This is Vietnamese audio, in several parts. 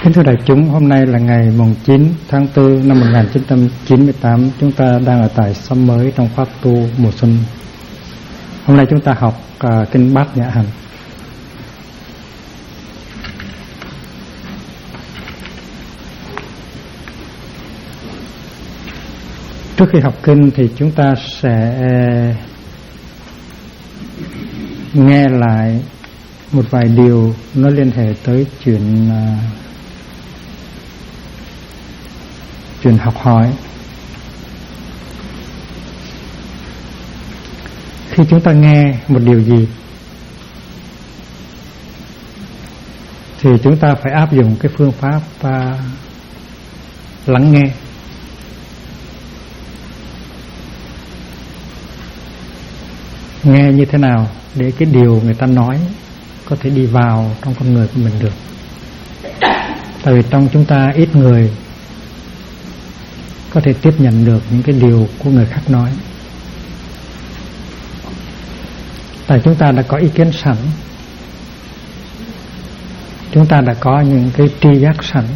Kính thưa đại chúng, hôm nay là ngày mùng 9 tháng 4 năm 1998. Chúng ta đang ở tại xóm mới trong khóa tu mùa xuân. Hôm nay chúng ta học kinh Bát Nhã Hạnh. Trước khi học kinh thì chúng ta sẽ nghe lại một vài điều nó liên hệ tới chuyện học hỏi. Khi chúng ta nghe một điều gì thì chúng ta phải áp dụng cái phương pháp lắng nghe. Nghe như thế nào để cái điều người ta nói có thể đi vào trong con người của mình được. Tại vì trong chúng ta ít người có thể tiếp nhận được những cái điều của người khác nói. Tại chúng ta đã có ý kiến sẵn, chúng ta đã có những cái tri giác sẵn.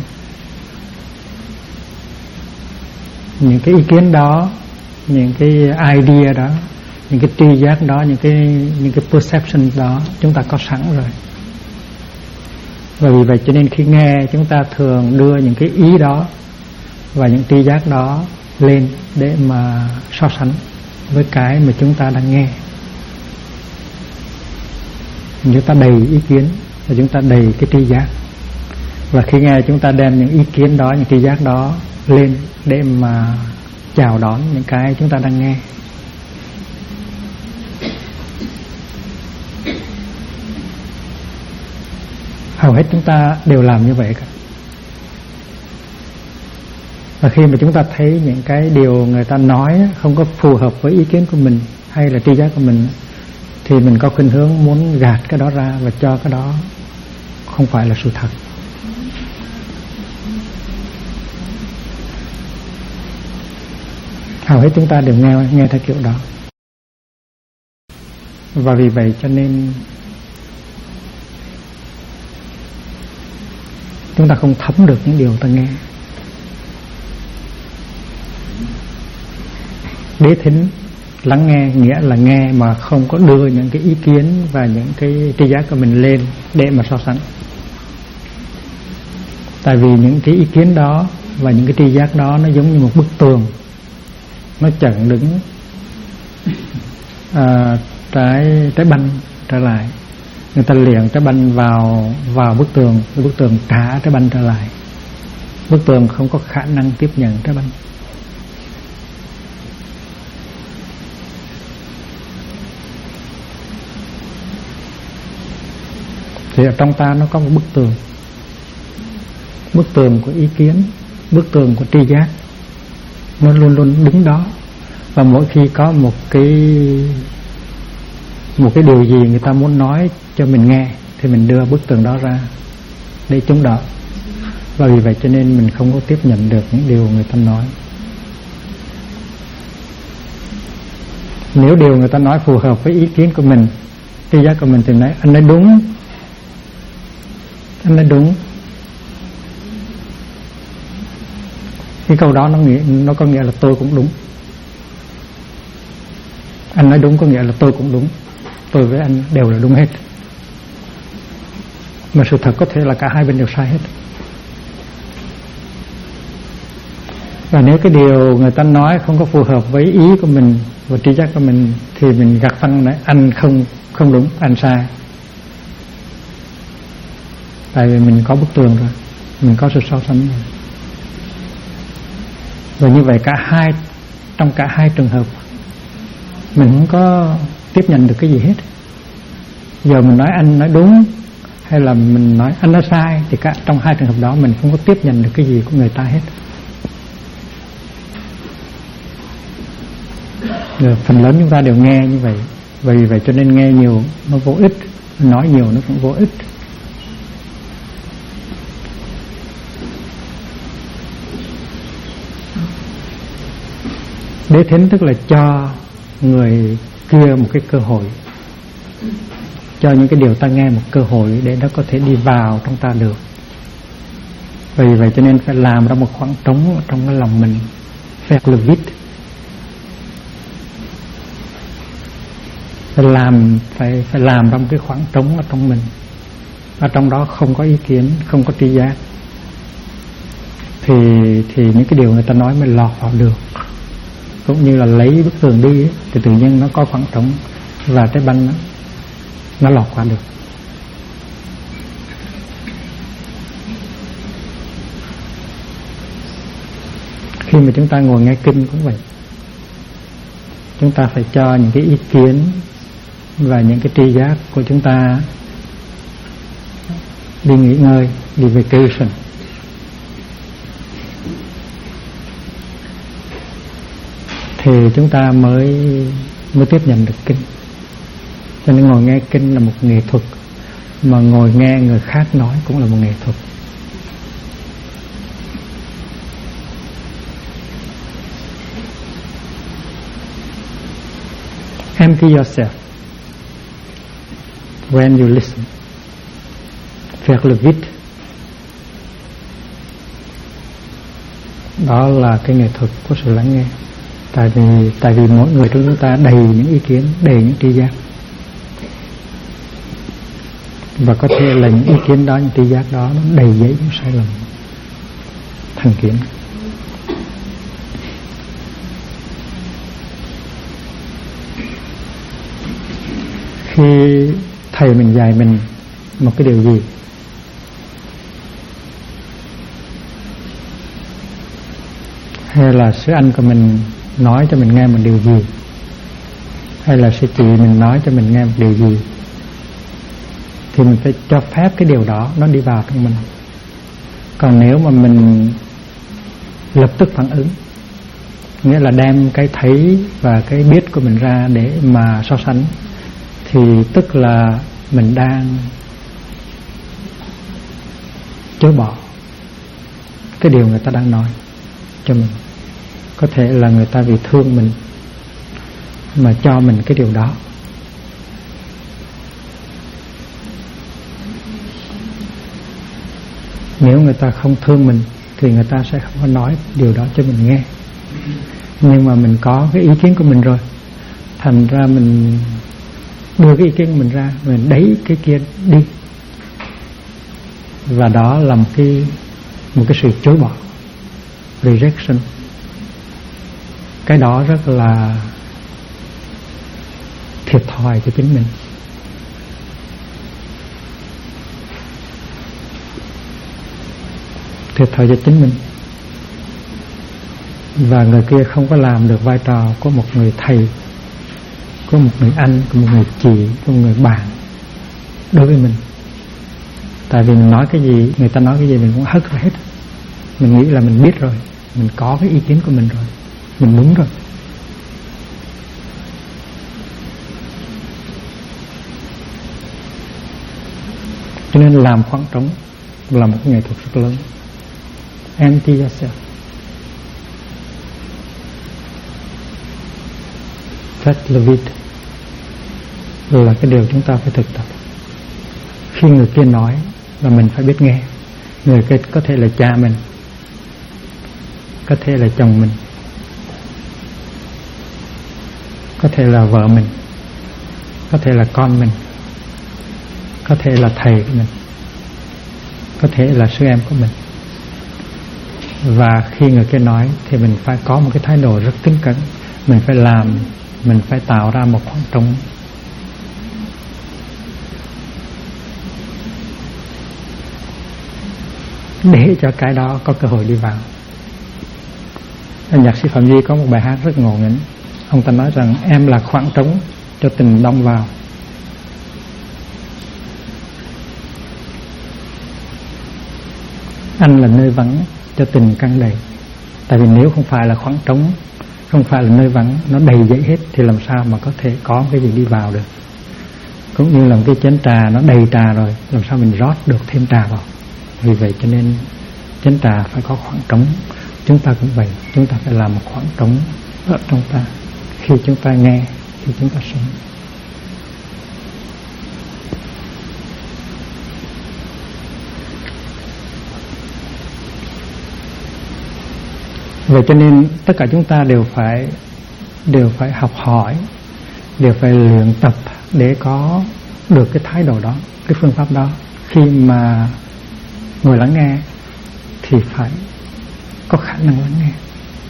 Những cái ý kiến đó, những cái idea đó, những cái tri giác đó, những cái perception đó chúng ta có sẵn rồi. Và vì vậy cho nên khi nghe chúng ta thường đưa những cái ý đó và những tri giác đó lên để mà so sánh với cái mà chúng ta đang nghe. Chúng ta đầy ý kiến và chúng ta đầy cái tri giác. Và khi nghe chúng ta đem những ý kiến đó, những tri giác đó lên để mà chào đón những cái chúng ta đang nghe. Hầu hết chúng ta đều làm như vậy cả. Và khi mà chúng ta thấy những cái điều người ta nói không có phù hợp với ý kiến của mình hay là tri giác của mình, thì mình có khuynh hướng muốn gạt cái đó ra và cho cái đó không phải là sự thật. Hầu hết chúng ta đều nghe theo kiểu đó. Và vì vậy cho nên chúng ta không thấm được những điều ta nghe. Đế thính, lắng nghe nghĩa là nghe mà không có đưa những cái ý kiến và những cái tri giác của mình lên để mà so sánh. Tại vì những cái ý kiến đó và những cái tri giác đó nó giống như một bức tường, nó chặn đứng trái banh trở lại. Người ta liệng trái banh vào bức tường, cái bức tường trả trái banh trở lại. Bức tường không có khả năng tiếp nhận trái banh. Thì ở trong ta nó có một bức tường của ý kiến, bức tường của tri giác, nó luôn luôn đứng đó. Và mỗi khi có một cái điều gì người ta muốn nói cho mình nghe thì mình đưa bức tường đó ra để chống đỡ. Và vì vậy cho nên mình không có tiếp nhận được những điều người ta nói. Nếu điều người ta nói phù hợp với ý kiến của mình, tri giác của mình, thì nói anh nói đúng, anh nói đúng. Cái câu đó nó có nghĩa là tôi cũng đúng. Anh nói đúng có nghĩa là tôi cũng đúng, tôi với anh đều là đúng hết. Mà sự thật có thể là cả hai bên đều sai hết. Và nếu cái điều người ta nói không có phù hợp với ý của mình và tri giác của mình, thì mình gạt phăng nói anh không đúng, anh sai. Tại vì mình có bức tường rồi, mình có sự so sánh rồi. Và như vậy trong cả hai trường hợp mình không có tiếp nhận được cái gì hết. Giờ mình nói anh nói đúng hay là mình nói anh nói sai, thì trong hai trường hợp đó mình không có tiếp nhận được cái gì của người ta hết. Rồi, phần lớn chúng ta đều nghe như vậy. Vì vậy cho nên nghe nhiều nó vô ích, nói nhiều nó cũng vô ích. Đế thính tức là cho người kia một cái cơ hội, cho những cái điều ta nghe một cơ hội để nó có thể đi vào trong ta được. Vì vậy cho nên phải làm ra một khoảng trống ở trong cái lòng mình, faire le vide. Phải làm ra một cái khoảng trống ở trong mình, ở trong đó không có ý kiến, không có tri giác, thì những cái điều người ta nói mới lọt vào được. Cũng như là lấy bức tường đi ấy, thì tự nhiên nó có khoảng trống và trái banh nó lọt qua được. Khi mà chúng ta ngồi nghe kinh cũng vậy, chúng ta phải cho những cái ý kiến và những cái tri giác của chúng ta đi nghỉ ngơi, đi vacation. Thì chúng ta mới tiếp nhận được kinh. Cho nên ngồi nghe kinh là một nghệ thuật, mà ngồi nghe người khác nói cũng là một nghệ thuật. Empty yourself when you listen. Faire le vide. Đó là cái nghệ thuật của sự lắng nghe. Tại vì mỗi người trong chúng ta đầy những ý kiến, đầy những tri giác, và có thể là những ý kiến đó, những tri giác đó nó đầy dẫy những sai lầm, thành kiến. Khi thầy mình dạy mình một cái điều gì, hay là sư anh của mình nói cho mình nghe một điều gì, hay là sư chị mình nói cho mình nghe một điều gì, thì mình phải cho phép cái điều đó nó đi vào trong mình. Còn nếu mà mình lập tức phản ứng, nghĩa là đem cái thấy và cái biết của mình ra để mà so sánh, thì tức là mình đang chối bỏ cái điều người ta đang nói cho mình. Có thể là người ta vì thương mình mà cho mình cái điều đó. Nếu người ta không thương mình thì người ta sẽ không có nói điều đó cho mình nghe. Nhưng mà mình có cái ý kiến của mình rồi, thành ra mình đưa cái ý kiến của mình ra, mình đẩy cái kia đi, và đó là một cái sự chối bỏ, rejection. Cái đó rất là thiệt thòi cho chính mình. Thiệt thòi cho chính mình. Và người kia không có làm được vai trò của một người thầy, của một người anh, của một người chị, của một người bạn đối với mình. Tại vì mình nói cái gì, người ta nói cái gì mình cũng hất ra hết. Mình nghĩ là mình biết rồi, mình có cái ý kiến của mình rồi, mình đúng rồi. Cho nên làm khoảng trống là một nghệ thuật rất lớn. Empty yourself. Faites le vide là cái điều chúng ta phải thực tập. Khi người kia nói là mình phải biết nghe. Người kia có thể là cha mình, có thể là chồng mình, có thể là vợ mình, có thể là con mình, có thể là thầy của mình, có thể là sư em của mình. Và khi người kia nói thì mình phải có một cái thái độ rất kính cẩn. Mình phải làm, mình phải tạo ra một khoảng trống để cho cái đó có cơ hội đi vào. Nhạc sĩ Phạm Duy có một bài hát rất ngộ nghĩnh. Ông ta nói rằng em là khoảng trống cho tình đông vào. Anh là nơi vắng cho tình căng đầy. Tại vì nếu không phải là khoảng trống, không phải là nơi vắng, nó đầy dẫy hết, thì làm sao mà có thể có cái gì đi vào được. Cũng như là một cái chén trà nó đầy trà rồi, làm sao mình rót được thêm trà vào. Vì vậy cho nên chén trà phải có khoảng trống. Chúng ta cũng vậy, chúng ta phải làm một khoảng trống ở trong ta, khi chúng ta nghe, khi chúng ta sống. Vậy cho nên tất cả chúng ta đều phải học hỏi, đều phải luyện tập để có được cái thái độ đó, cái phương pháp đó. Khi mà ngồi lắng nghe thì phải có khả năng lắng nghe.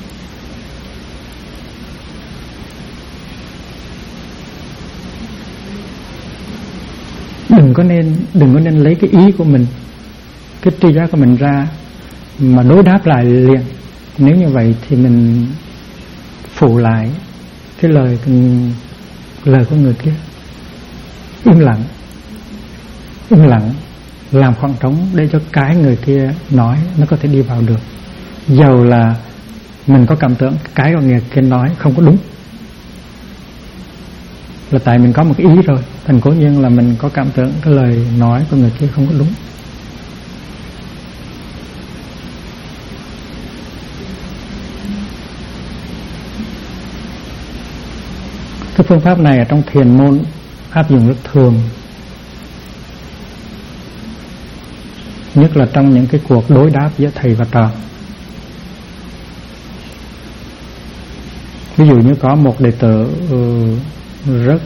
Đừng có nên lấy cái ý của mình, cái tri giác của mình ra mà đối đáp lại liền. Nếu như vậy thì mình phụ lại cái lời của người kia. Im lặng làm khoảng trống để cho cái người kia nói nó có thể đi vào được. Dầu là mình có cảm tưởng cái người kia nói không có đúng, là tại mình có một cái ý rồi, thành cố nhiên là mình có cảm tưởng cái lời nói của người kia không có đúng. Cái phương pháp này ở trong thiền môn áp dụng rất thường, nhất là trong những cái cuộc đối đáp giữa thầy và trò. Ví dụ như có một đệ tử rất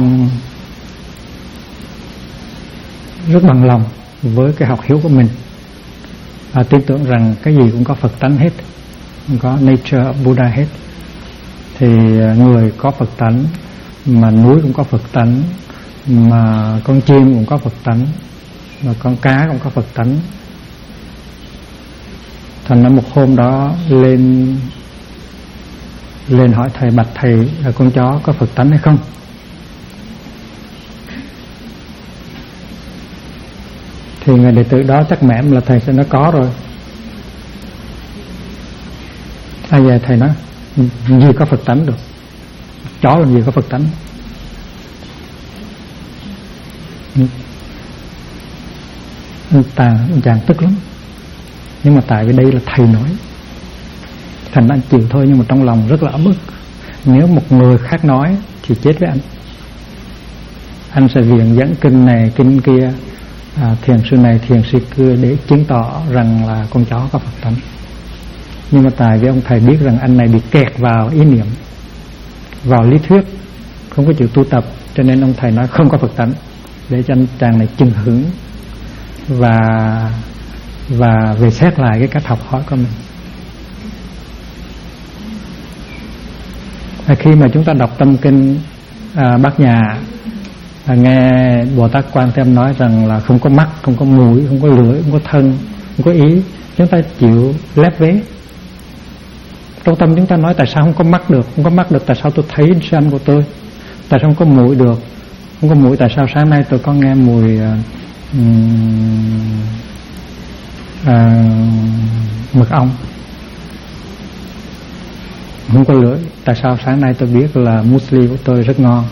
bằng lòng với cái học hiếu của mình, tin tưởng rằng cái gì cũng có Phật tánh hết, có nature of Buddha hết. Thì người có Phật tánh, mà núi cũng có Phật tánh, mà con chim cũng có Phật tánh, mà con cá cũng có Phật tánh. Thành ra một hôm đó lên hỏi thầy, bạch thầy là con chó có Phật tánh hay không? Thì người đệ tử đó chắc mẻm là thầy sẽ nói có rồi. Vậy thầy nói gì có Phật tánh được, chó làm gì có Phật tánh. Anh chàng tức lắm, nhưng mà tại vì đây là thầy nói, thành anh chịu thôi. Nhưng mà trong lòng rất là ấm ức. Nếu một người khác nói thì chết với anh sẽ viện dẫn kinh này kinh kia, thiền sư này thiền sư kia để chứng tỏ rằng là con chó có Phật tánh. Nhưng mà tại vì ông thầy biết rằng anh này bị kẹt vào ý niệm, vào lý thuyết, không có chịu tu tập, cho nên ông thầy nói không có Phật tánh, để cho anh chàng này chừng hững và về xét lại cái cách học hỏi của mình. Khi mà chúng ta đọc tâm kinh Bát Nhã, nghe Bồ Tát Quan Thế Âm nói rằng là không có mắt, không có mũi, không có lưỡi, không có thân, không có ý, chúng ta chịu lép vế. Trong tâm chúng ta nói tại sao không có mắt được? Không có mắt được tại sao tôi thấy sư anh của tôi? Tại sao không có mũi được? Không có mũi tại sao sáng nay tôi có nghe mùi mật ong? Không có lưỡi tại sao sáng nay tôi biết là muesli của tôi rất ngon?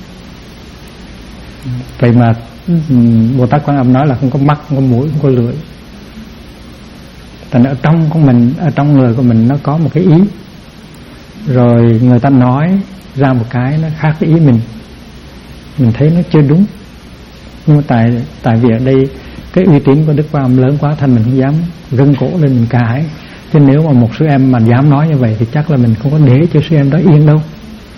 Vậy mà Bồ Tát Quan Âm nói là không có mắt, không có mũi, không có lưỡi. Tại ở trong của mình, ở trong người của mình nó có một cái ý, rồi người ta nói ra một cái nó khác cái ý mình thấy nó chưa đúng. Nhưng mà tại vì ở đây cái uy tín của Đức Quan Âm lớn quá, thành mình không dám gân cổ lên mình cãi. Chứ nếu mà một sư em mà dám nói như vậy thì chắc là mình không có để cho sư em đó yên đâu.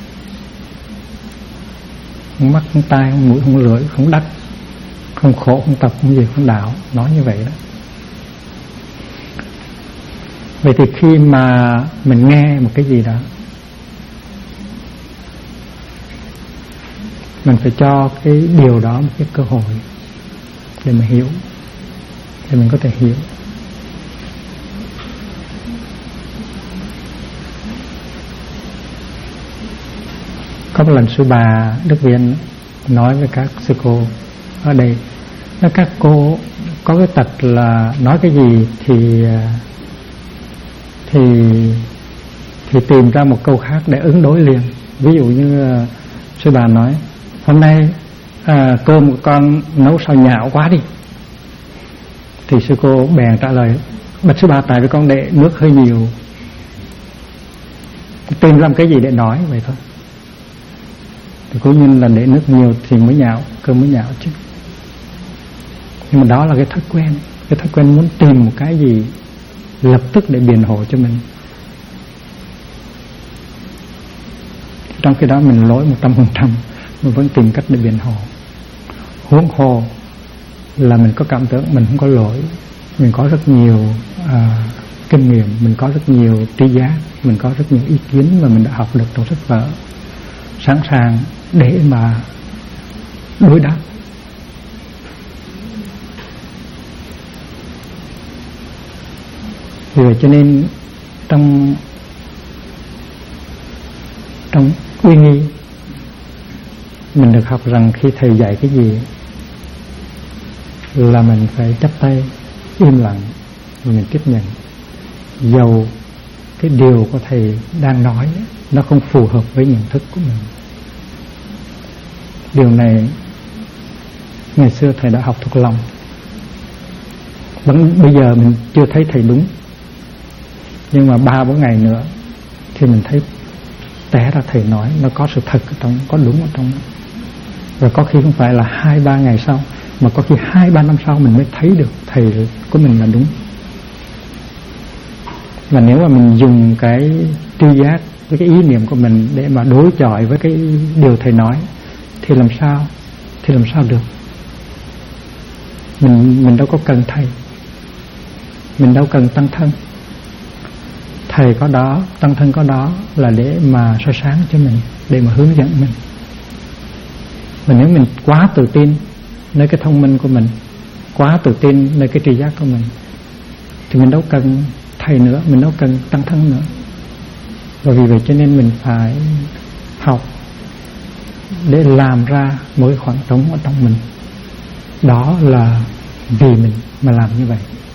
Không mắt, không tai, không mũi, không lưỡi, không đắc, không khổ, không tập, không gì, không đạo, nói như vậy đó. Vậy thì khi mà mình nghe một cái gì đó, mình phải cho cái điều đó một cái cơ hội để mà hiểu, để mình có thể hiểu. Có một lần sư bà Đức Viên nói với các sư cô ở đây, nói các cô có cái tật là nói cái gì thì tìm ra một câu khác để ứng đối liền. Ví dụ như sư bà nói hôm nay cơm của con nấu sao nhão quá đi, thì sư cô bèn trả lời bạch sư bà tại vì con để nước hơi nhiều. Tìm ra một cái gì để nói vậy thôi. Thì cố nhiên là để nước nhiều thì mới nhão, cơm mới nhão chứ. Nhưng mà đó là cái thói quen muốn tìm một cái gì lập tức để biện hộ cho mình. Trong khi đó mình lỗi 100%, mình vẫn tìm cách để biện hộ. Huống hồ là mình có cảm tưởng mình không có lỗi, mình có rất nhiều kinh nghiệm, mình có rất nhiều tri giác, mình có rất nhiều ý kiến mà mình đã học được trong sách vở, sẵn sàng để mà đối đáp. Vì vậy cho nên trong uy nghi mình được học rằng khi thầy dạy cái gì là mình phải chắp tay im lặng và mình tiếp nhận, dầu cái điều của thầy đang nói nó không phù hợp với nhận thức của mình. Điều này ngày xưa thầy đã học thuộc lòng, bây giờ mình chưa thấy thầy đúng, nhưng mà 3-4 ngày nữa thì mình thấy té ra thầy nói nó có sự thật ở trong, có đúng ở trong đó. Rồi có khi không phải là 2-3 ngày sau, mà có khi 2-3 năm sau mình mới thấy được thầy của mình là đúng. Và nếu mà mình dùng cái tri giác với cái ý niệm của mình để mà đối chọi với cái điều thầy nói thì làm sao được. Mình đâu có cần thầy, mình đâu cần tăng thân. Thầy có đó, tăng thân có đó là để mà soi sáng cho mình, để mà hướng dẫn mình. Mà nếu mình quá tự tin nơi cái thông minh của mình, quá tự tin nơi cái tri giác của mình, thì mình đâu cần thầy nữa, mình đâu cần tăng thân nữa. Và vì vậy cho nên mình phải học để làm ra một cái khoảng trống ở trong mình. Đó là vì mình mà làm như vậy,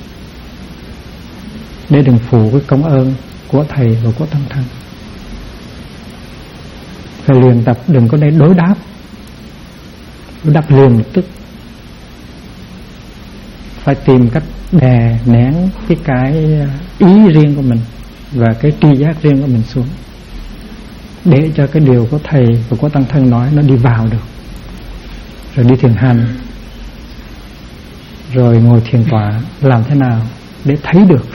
để đừng phụ cái công ơn của thầy và của tăng thân. Phải luyện tập, đừng có để đối đáp liền lập tức. Phải tìm cách đè nén cái ý riêng của mình và cái tri giác riêng của mình xuống, để cho cái điều của thầy và của tăng thân nói nó đi vào được. Rồi đi thiền hành, rồi ngồi thiền tọa, làm thế nào để thấy được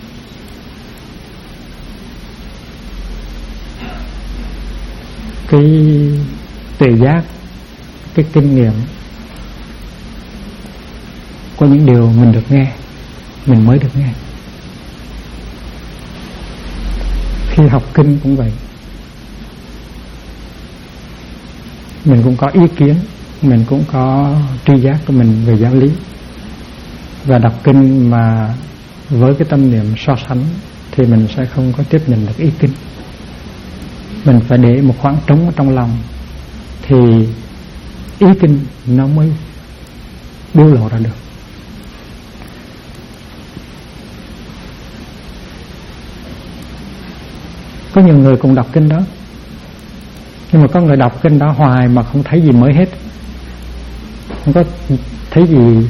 cái tuệ giác, cái kinh nghiệm của những điều mình được nghe, mình mới được nghe. Khi học kinh cũng vậy, mình cũng có ý kiến, mình cũng có tri giác của mình về giáo lý. Và đọc kinh mà với cái tâm niệm so sánh thì mình sẽ không có tiếp nhận được ý kinh. Mình phải để một khoảng trống ở trong lòng thì ý kinh nó mới biểu lộ ra được. Có nhiều người cùng đọc kinh đó, nhưng mà có người đọc kinh đó hoài mà không thấy gì mới hết, không có thấy gì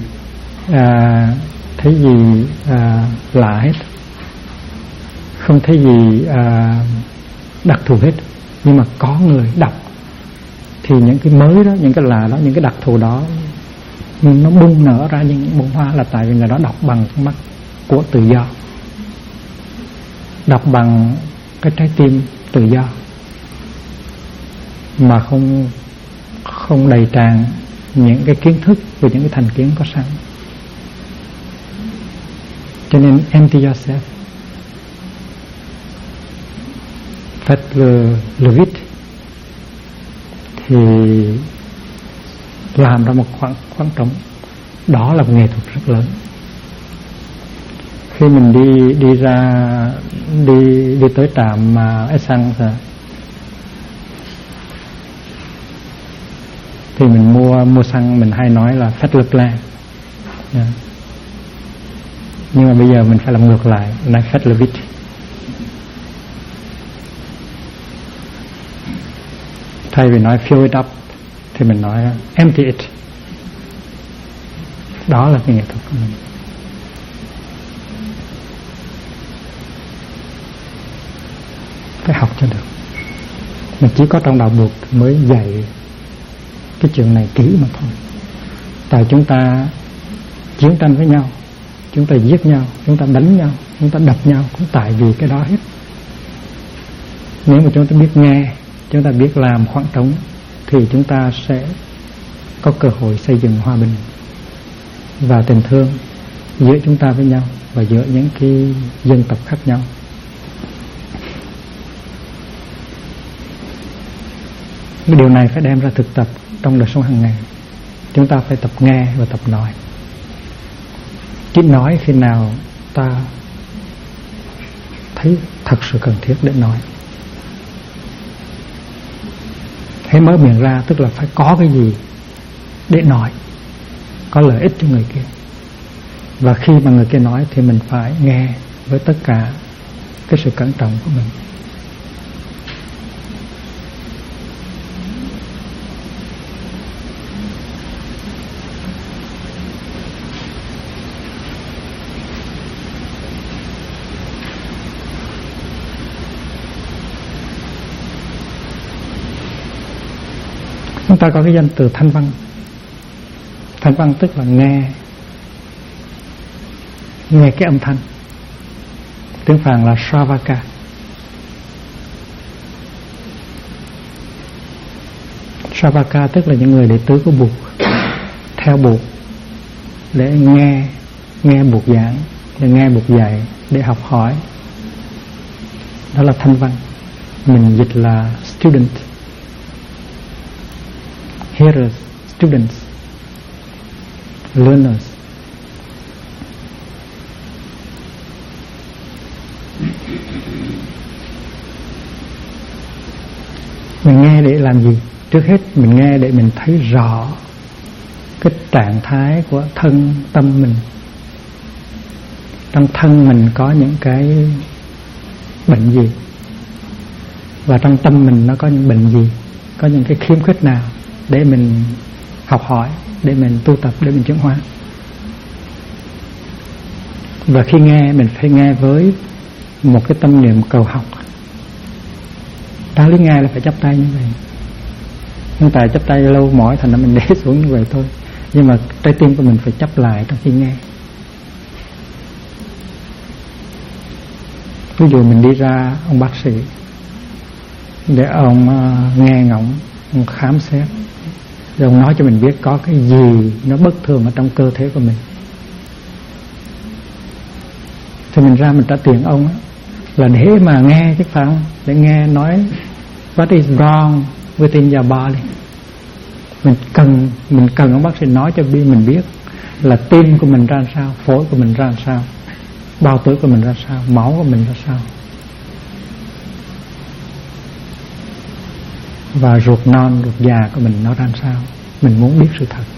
lạ hết, không thấy gì đặc thù hết. Nhưng mà có người đọc thì những cái mới đó, những cái lạ đó, những cái đặc thù đó nó bung nở ra những bông hoa, là tại vì người đó đọc bằng con mắt của tự do, đọc bằng cái trái tim tự do, mà không đầy tràn những cái kiến thức và những cái thành kiến có sẵn. Cho nên empty yourself, faites le vide, thì làm ra một khoảng trống. Đó là một nghệ thuật rất lớn. Khi mình đi tới trạm Essence thì mình mua xăng, mình hay nói là faites le plein, nhưng mà bây giờ mình phải làm ngược lại, nói faites le vide. Thay vì nói fill it up thì mình nói empty it. Đó là cái nghệ thuật của mình. Phải học cho được. Mình chỉ có trong đạo Bụt mới dạy cái chuyện này kỹ mà thôi. Tại chúng ta chiến tranh với nhau, chúng ta giết nhau, chúng ta đánh nhau, chúng ta đập nhau cũng tại vì cái đó hết. Nếu mà chúng ta biết nghe chúng ta biết làm khoảng trống, thì chúng ta sẽ có cơ hội xây dựng hòa bình và tình thương giữa chúng ta với nhau và giữa những cái dân tộc khác nhau. Cái điều này phải đem ra thực tập trong đời sống hàng ngày. Chúng ta phải tập nghe và tập nói. Chỉ nói khi nào ta thấy thật sự cần thiết để nói. Hãy mở miệng ra tức là phải có cái gì để nói, có lợi ích cho người kia. Và khi mà người kia nói thì mình phải nghe với tất cả cái sự cẩn trọng của mình. Chúng ta có cái danh từ thanh văn. Thanh văn tức là nghe cái âm thanh. Tiếng Phạn là Sravaka. Sravaka tức là những người đệ tử của Bụt, theo Bụt để nghe Bụt giảng, để nghe Bụt dạy, để học hỏi. Đó là thanh văn. Mình dịch là student. Hearers, students, learners. Mình nghe để làm gì? Trước hết mình nghe để mình thấy rõ cái trạng thái của thân tâm mình. Trong thân mình có những cái bệnh gì, và trong tâm mình nó có những bệnh gì, có những cái khiếm khuyết nào, để mình học hỏi, để mình tu tập, để mình chuyển hóa. Và khi nghe, mình phải nghe với một cái tâm niệm cầu học. Đạo lý nghe là phải chắp tay như vậy. Nhưng tại chắp tay lâu mỏi thành ra mình để xuống như vậy thôi. Nhưng mà trái tim của mình phải chắp lại trong khi nghe. Ví dụ mình đi ra ông bác sĩ để ông nghe ngóng, ông khám xét, rồi ông nói cho mình biết có cái gì nó bất thường ở trong cơ thể của mình. Thì mình ra mình trả tiền ông á, là để mà nghe chứ phải không? Để nghe nói what is wrong within your body. Mình cần ông bác sĩ nói cho mình biết là tim của mình ra sao, phổi của mình ra sao, bao tử của mình ra sao, máu của mình ra sao, và ruột non, ruột già của mình nó ra sao. Mình muốn biết sự thật.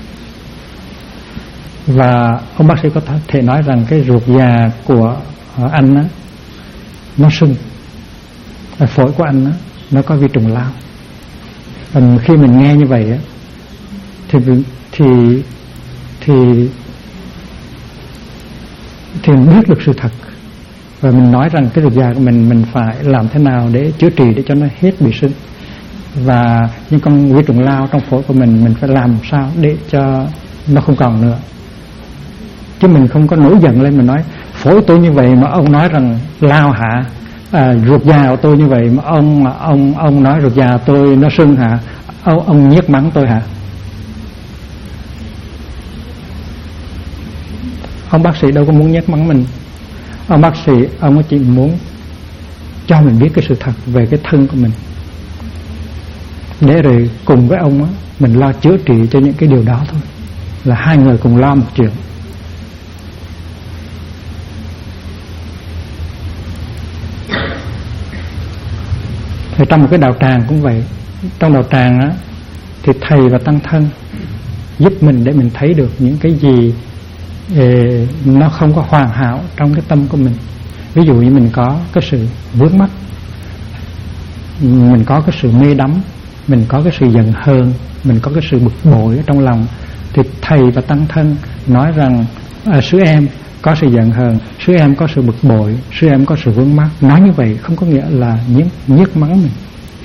Và ông bác sĩ có thể nói rằng cái ruột già của anh á, nó sưng, phổi của anh á, nó có vi trùng lao. Và khi mình nghe như vậy á, thì mình biết được sự thật. Và mình nói rằng cái ruột già của mình phải làm thế nào để chữa trị để cho nó hết bị sưng. Và những con vi trùng lao trong phổi của mình phải làm sao để cho nó không còn nữa. Chứ mình không có nổi giận lên mình nói phổi tôi như vậy mà ông nói rằng lao hả, ruột già của tôi như vậy mà ông nói ruột già tôi nó sưng hả, ông nhiếc mắng tôi hả. Ông bác sĩ đâu có muốn nhiếc mắng mình. Ông bác sĩ ông chỉ muốn cho mình biết cái sự thật về cái thân của mình, để rồi cùng với ông á, mình lo chữa trị cho những cái điều đó thôi. Là hai người cùng lo một chuyện. Thì trong một cái đạo tràng cũng vậy. Trong đạo tràng á, thì thầy và tăng thân giúp mình để mình thấy được những cái gì nó không có hoàn hảo trong cái tâm của mình. Ví dụ như mình có cái sự vướng mắc, mình có cái sự mê đắm, mình có cái sự giận hờn, mình có cái sự bực bội ở trong lòng, thì thầy và tăng thân nói rằng sư em có sự giận hờn, sư em có sự bực bội, sư em có sự vướng mắc. Nói như vậy không có nghĩa là nhiếc mắng mình,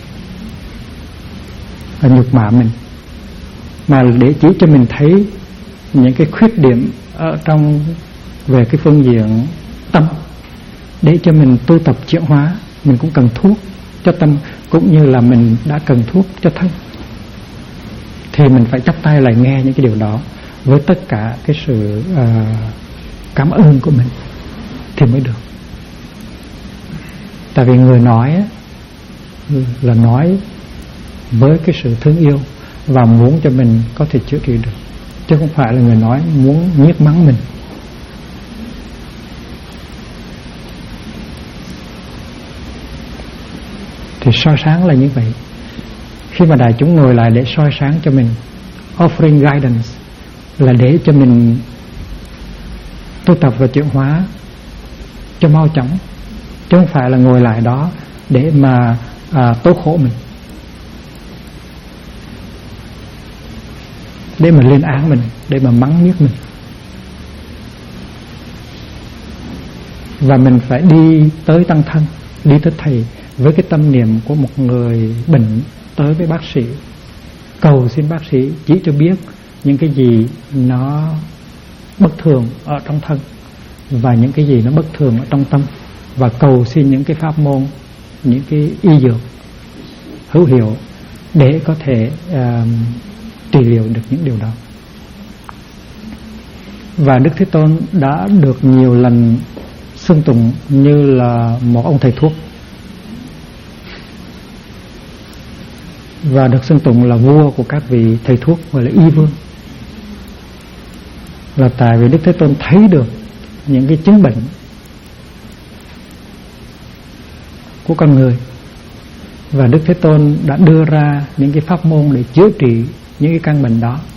là nhục mạ mình, mà để chỉ cho mình thấy những cái khuyết điểm ở trong về cái phương diện tâm, để cho mình tu tập chuyển hóa. Mình cũng cần thuốc cho tâm. cũng như là mình đã cần thuốc cho thân, thì mình phải chắp tay lại nghe những cái điều đó với tất cả cái sự cảm ơn của mình thì mới được. Tại vì người nói là nói với cái sự thương yêu và muốn cho mình có thể chữa trị được, chứ không phải là người nói muốn nhiếc mắng mình. Thì soi sáng là như vậy. Khi mà đại chúng ngồi lại để soi sáng cho mình, offering guidance, là để cho mình tu tập và chuyển hóa cho mau chóng, chứ không phải là ngồi lại đó để mà tố khổ mình, để mà lên án mình, để mà mắng nhiếc mình. Và mình phải đi tới tăng thân, đi tới thầy với cái tâm niệm của một người bệnh tới với bác sĩ, cầu xin bác sĩ chỉ cho biết những cái gì nó bất thường ở trong thân và những cái gì nó bất thường ở trong tâm, và cầu xin những cái pháp môn, những cái y dược hữu hiệu để có thể trị liệu được những điều đó. Và Đức Thế Tôn đã được nhiều lần xưng tụng như là một ông thầy thuốc, và được xưng tụng là vua của các vị thầy thuốc, gọi là y vương. Là tại vì Đức Thế Tôn thấy được những cái chứng bệnh của con người, và Đức Thế Tôn đã đưa ra những cái pháp môn để chữa trị những cái căn bệnh đó.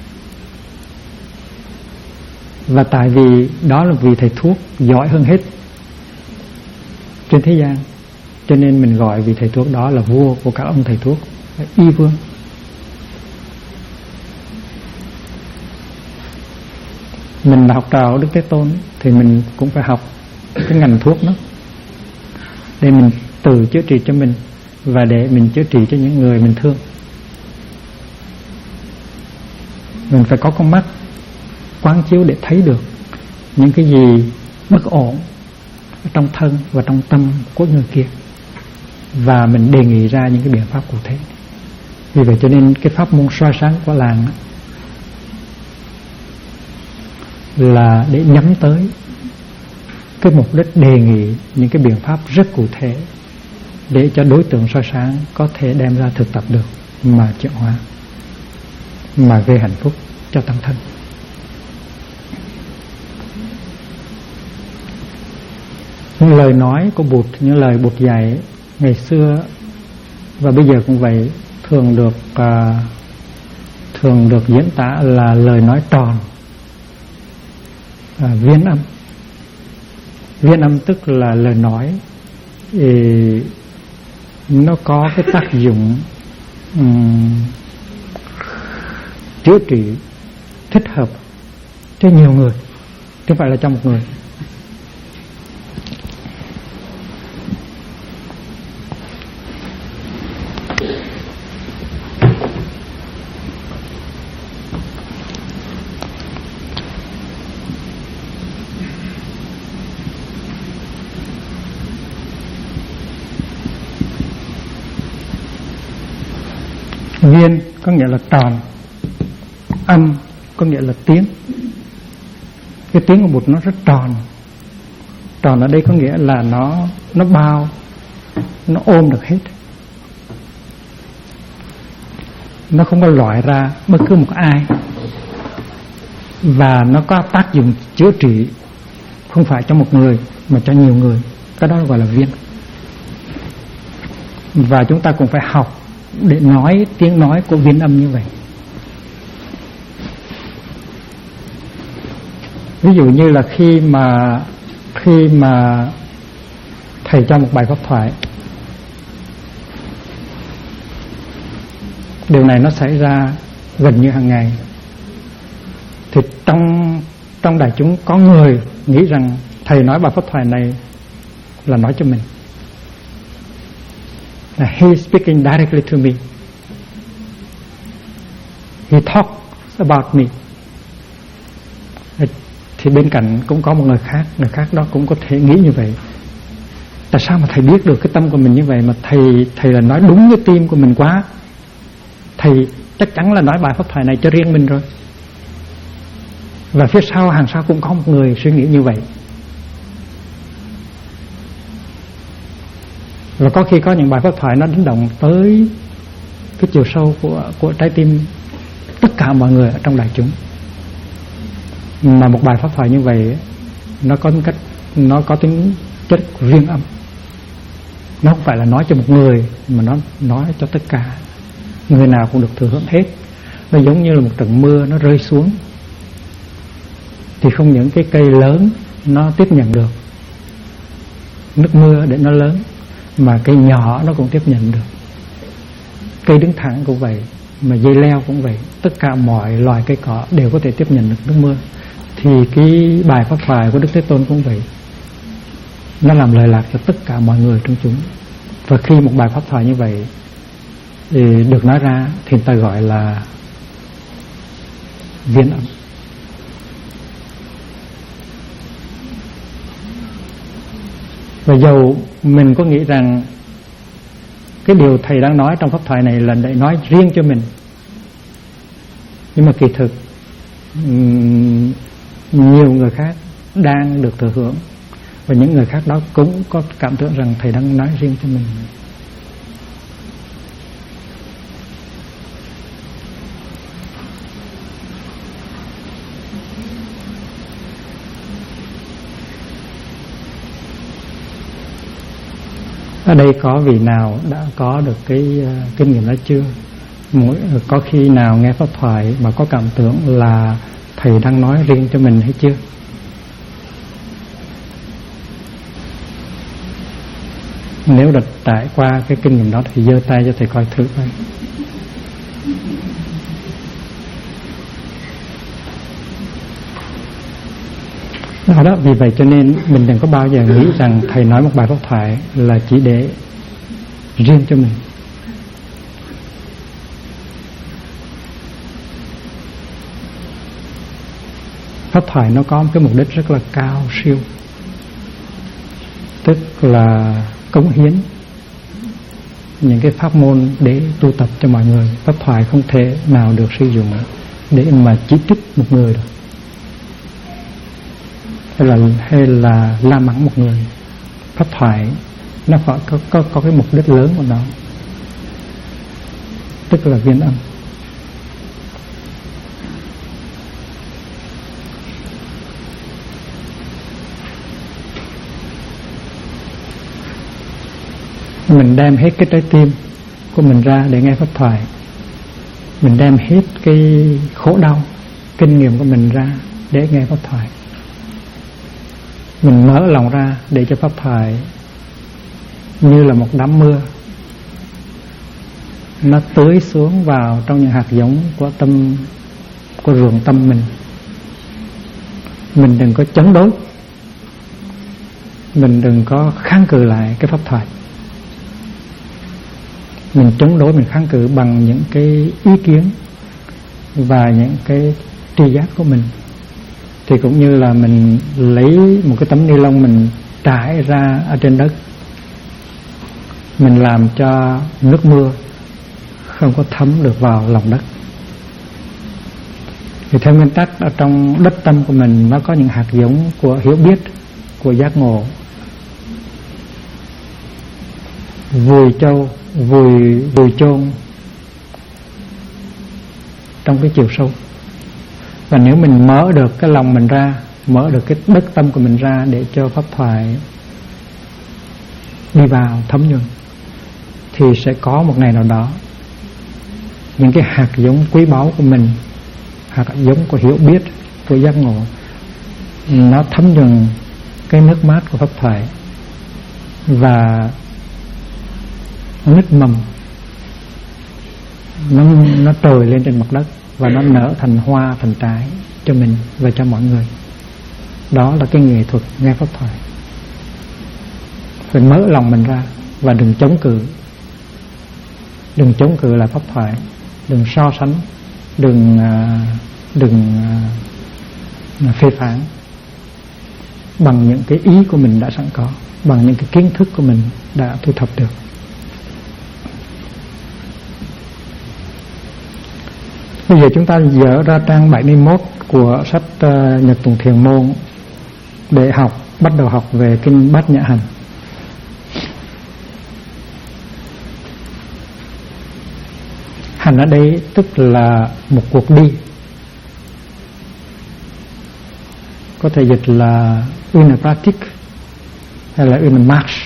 Và tại vì đó là vị thầy thuốc giỏi hơn hết trên thế gian, cho nên mình gọi vị thầy thuốc đó là vua của các ông thầy thuốc, y vương. Mình là học trò Đức Thế Tôn thì mình cũng phải học cái ngành thuốc đó để mình tự chữa trị cho mình và để mình chữa trị cho những người mình thương. Mình phải có con mắt quán chiếu để thấy được những cái gì bất ổn trong thân và trong tâm của người kia, và mình đề nghị ra những cái biện pháp cụ thể. Vì vậy cho nên cái pháp môn soi sáng của làng là để nhắm tới cái mục đích đề nghị những cái biện pháp rất cụ thể để cho đối tượng soi sáng có thể đem ra thực tập được, mà chuyển hóa, mà gây hạnh phúc cho tăng thân. Những lời nói của Bụt, những lời Bụt dạy ngày xưa và bây giờ cũng vậy, thường được diễn tả là lời nói tròn, viên âm. Viên âm tức là lời nói nó có cái tác dụng chữa trị thích hợp cho nhiều người, chứ không phải là cho một người. Viên có nghĩa là tròn, âm có nghĩa là tiếng. Cái tiếng của Bụt nó rất tròn. Tròn ở đây có nghĩa là nó bao, nó ôm được hết, nó không có loại ra bất cứ một ai, và nó có tác dụng chữa trị không phải cho một người mà cho nhiều người. Cái đó gọi là viên. Và chúng ta cũng phải học để nói tiếng nói của viên âm như vậy. Ví dụ như là khi mà thầy cho một bài pháp thoại, điều này nó xảy ra gần như hàng ngày, thì trong đại chúng có người nghĩ rằng thầy nói bài pháp thoại này là nói cho mình, he is speaking directly to me, he talks about me. Thì bên cạnh cũng có một người khác đó cũng có thể nghĩ như vậy. Tại sao mà thầy biết được cái tâm của mình như vậy? Mà thầy là nói đúng cái tim của mình quá. Thầy chắc chắn là nói bài pháp thoại này cho riêng mình rồi. Và phía sau, hàng sau cũng có một người suy nghĩ như vậy. Và có khi có những bài pháp thoại nó đánh động tới cái chiều sâu của trái tim tất cả mọi người ở trong đại chúng. Mà một bài pháp thoại như vậy nó có tính chất riêng âm. Nó không phải là nói cho một người, mà nó nói cho tất cả. Người nào cũng được thừa hưởng hết. Nó giống như là một trận mưa nó rơi xuống, thì không những cái cây lớn nó tiếp nhận được nước mưa để nó lớn, mà cây nhỏ nó cũng tiếp nhận được. Cây đứng thẳng cũng vậy, mà dây leo cũng vậy. Tất cả mọi loài cây cỏ đều có thể tiếp nhận được nước mưa. Thì cái bài pháp thoại của Đức Thế Tôn cũng vậy. Nó làm lời lạc cho tất cả mọi người trong chúng. Và khi một bài pháp thoại như vậy thì được nói ra, thì ta gọi là viên âm. Và dầu mình có nghĩ rằng cái điều thầy đang nói trong pháp thoại này là để nói riêng cho mình, nhưng mà kỳ thực nhiều người khác đang được thừa hưởng, và những người khác đó cũng có cảm tưởng rằng thầy đang nói riêng cho mình. Ở đây có vị nào đã có được cái kinh nghiệm đó chưa? Có khi nào nghe pháp thoại mà có cảm tưởng là thầy đang nói riêng cho mình hay chưa? Nếu đã trải qua cái kinh nghiệm đó thì giơ tay cho thầy coi thử coi. Đó, vì vậy cho nên mình đừng có bao giờ nghĩ rằng thầy nói một bài pháp thoại là chỉ để riêng cho mình. Pháp thoại nó có một cái mục đích rất là cao siêu, tức là cống hiến những cái pháp môn để tu tập cho mọi người. Pháp thoại không thể nào được sử dụng để mà chỉ trích một người được, hay là la mắng một người. Pháp thoại nó phải có cái mục đích lớn của nó, tức là viên âm. Mình đem hết cái trái tim của mình ra để nghe pháp thoại. Mình đem hết cái khổ đau, kinh nghiệm của mình ra để nghe pháp thoại. Mình mở lòng ra để cho pháp thoại như là một đám mưa, nó tưới xuống vào trong những hạt giống của tâm, của ruộng tâm mình. Mình đừng có chống đối, mình đừng có kháng cự lại cái pháp thoại. Mình chống đối, mình kháng cự bằng những cái ý kiến và những cái tri giác của mình. Thì cũng như là mình lấy một cái tấm ni lông mình trải ra ở trên đất, mình làm cho nước mưa không có thấm được vào lòng đất. Thì theo nguyên tắc, ở trong đất tâm của mình nó có những hạt giống của hiểu biết, của giác ngộ, vùi chôn trong cái chiều sâu. Và nếu mình mở được cái lòng mình ra, mở được cái đất tâm của mình ra để cho pháp thoại đi vào thấm nhuần, thì sẽ có một ngày nào đó những cái hạt giống quý báu của mình, hạt giống của hiểu biết, của giác ngộ, nó thấm nhuần cái nước mát của pháp thoại và nó nứt mầm, nó trồi lên trên mặt đất và nó nở thành hoa, thành trái cho mình và cho mọi người. Đó là cái nghệ thuật nghe pháp thoại. Phải mở lòng mình ra và đừng chống cự. Đừng chống cự lại pháp thoại, đừng so sánh, đừng phê phán bằng những cái ý của mình đã sẵn có. bằng những cái kiến thức của mình đã thu thập được. Bây giờ chúng ta dở ra trang 71 của sách Nhật Tụng Thiền Môn để bắt đầu học về kinh Bát Nhã Hành. Hành ở đây tức là một cuộc đi, có thể dịch là une pratique hay là une marche.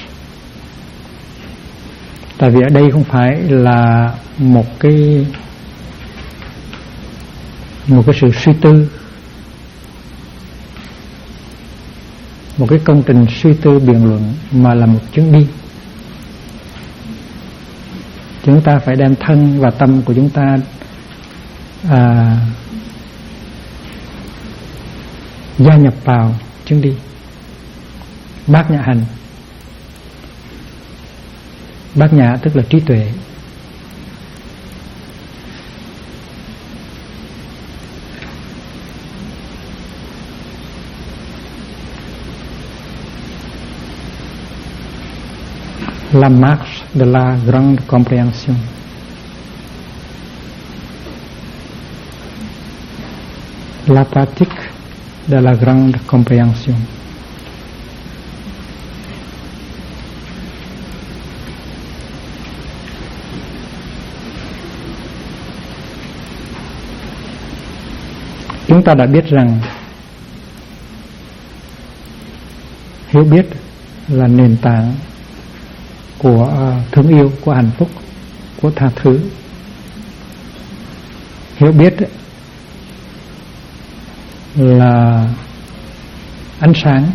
Tại vì ở đây không phải là một cái sự suy tư, một cái công trình suy tư biện luận, mà là một chuyến đi. Chúng ta phải đem thân và tâm của chúng ta gia nhập vào chuyến đi Bát Nhã Hành. Bát Nhã tức là trí tuệ. La marche de la grande compréhension. La pratique de la grande compréhension. Chúng ta đã biết rằng hiểu biết là nền tảng của thương yêu, của hạnh phúc, của tha thứ. Hiểu biết là ánh sáng,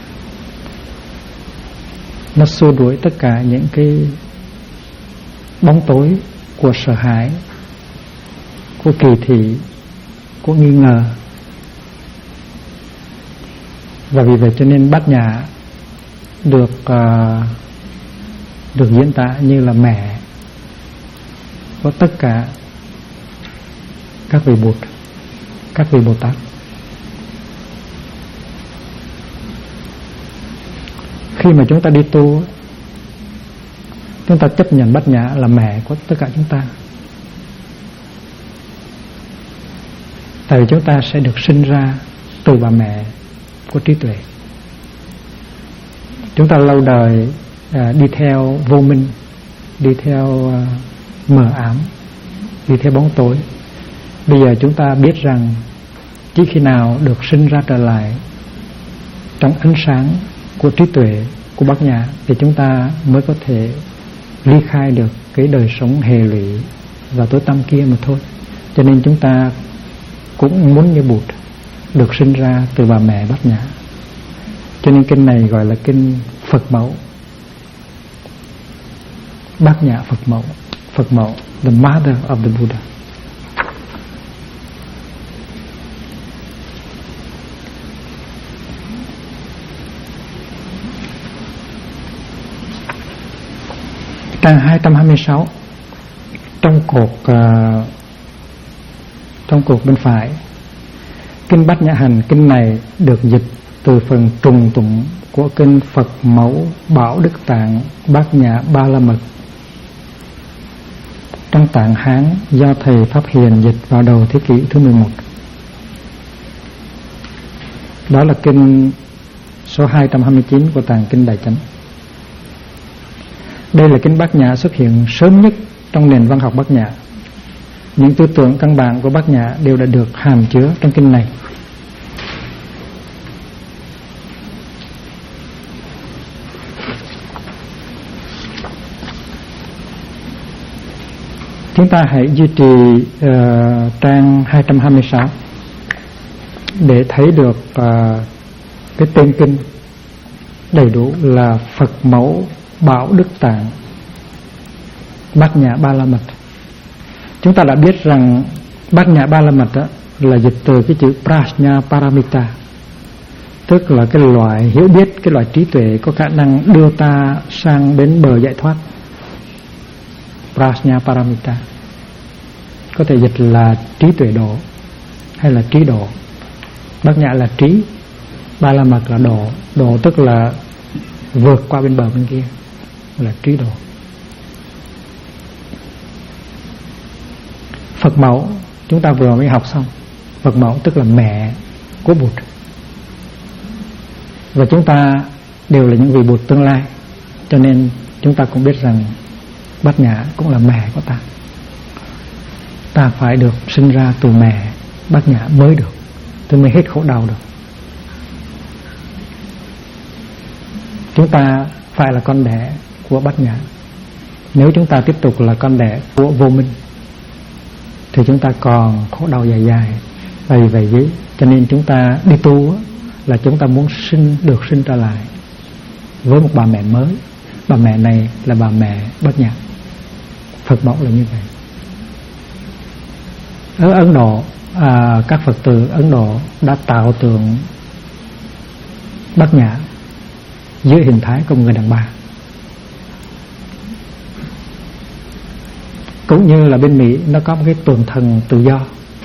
nó xua đuổi tất cả những cái bóng tối của sợ hãi, của kỳ thị, của nghi ngờ. Và vì vậy cho nên Bát Nhã được diễn tả như là mẹ của tất cả các vị Bụt, các vị Bồ Tát. Khi mà chúng ta đi tu, chúng ta chấp nhận Bát Nhã là mẹ của tất cả chúng ta. Tại vì chúng ta sẽ được sinh ra từ bà mẹ của trí tuệ. Chúng ta lâu đời đi theo vô minh, đi theo mờ ám, đi theo bóng tối. Bây giờ chúng ta biết rằng chỉ khi nào được sinh ra trở lại trong ánh sáng của trí tuệ, của Bát Nhã, thì chúng ta mới có thể ly khai được cái đời sống hề lụy và tối tăm kia mà thôi. Cho nên chúng ta cũng muốn như Bụt được sinh ra từ bà mẹ Bát Nhã. Cho nên kinh này gọi là kinh Phật mẫu, Bát Nhã Phật mẫu. Phật mẫu, the mother of the Buddha. Trang 226 trong cột bên phải, kinh Bát Nhã Hành. Kinh này được dịch từ phần trùng tụng của kinh Phật mẫu Bảo Đức Tạng Bát Nhã Ba La Mật trong tạng Hán do thầy Pháp Hiền dịch vào đầu thế kỷ thứ 11. Đó là kinh số 229 của tạng kinh Đại Chánh. Đây là kinh Bát Nhã xuất hiện sớm nhất trong nền văn học Bát Nhã. Những tư tưởng căn bản của Bát Nhã đều đã được hàm chứa trong kinh này. Chúng ta hãy duy trì trang 226 để thấy được cái tên kinh đầy đủ là Phật mẫu Bảo Đức Tạng Bát Nhã Ba La Mật. Chúng ta đã biết rằng Bát Nhã Ba La Mật là dịch từ cái chữ Prajna Paramita, tức là cái loại hiểu biết, cái loại trí tuệ có khả năng đưa ta sang đến bờ giải thoát. Prajna Paramita có thể dịch là trí tuệ độ hay là trí độ. Bát Nhã là trí, Ba La Mật là độ. Độ tức là vượt qua bên bờ bên kia là trí độ. Phật mẫu chúng ta vừa mới học xong. Phật mẫu tức là mẹ của Bụt, và chúng ta đều là những vị Bụt tương lai, cho nên chúng ta cũng biết rằng Bát Nhã cũng là mẹ của ta. Ta phải được sinh ra từ mẹ Bát Nhã mới được, tôi mới hết khổ đau được. Chúng ta phải là con đẻ của Bát Nhã. Nếu chúng ta tiếp tục là con đẻ của vô minh thì chúng ta còn khổ đau dài dài. Và vì vậy cho nên chúng ta đi tu là chúng ta muốn được sinh trở lại với một bà mẹ mới. Bà mẹ này là bà mẹ Bát Nhã. Phật mẫu là như vậy. Ở Ấn Độ, các Phật tử Ấn Độ đã tạo tượng Bát Nhã dưới hình thái của một người đàn bà. Cũng như là bên Mỹ nó có một cái tượng thần tự do,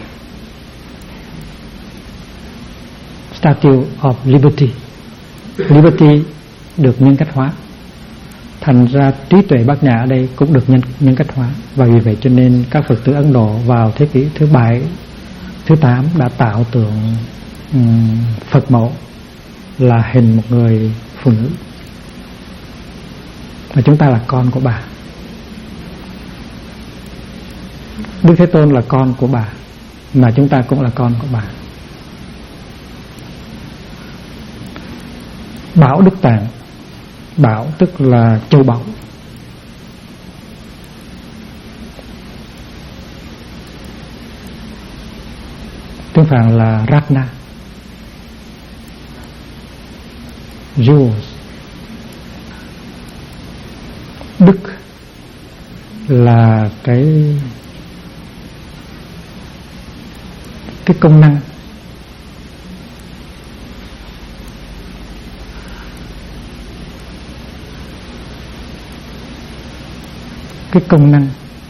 Statue of Liberty. Liberty được nhân cách hóa, thành ra trí tuệ Bát Nhã ở đây cũng được nhân cách hóa. Và vì vậy cho nên các Phật tử Ấn Độ vào thế kỷ thứ 7, thứ 8 đã tạo tượng Phật mẫu là hình một người phụ nữ, và chúng ta là con của bà. Đức Thế Tôn là con của bà, mà chúng ta cũng là con của bà. Bảo Đức Tạng, bảo tức là châu báu. Tiếng Phạn là Ratna, jewels. Đức là cái công năng, cái công năng,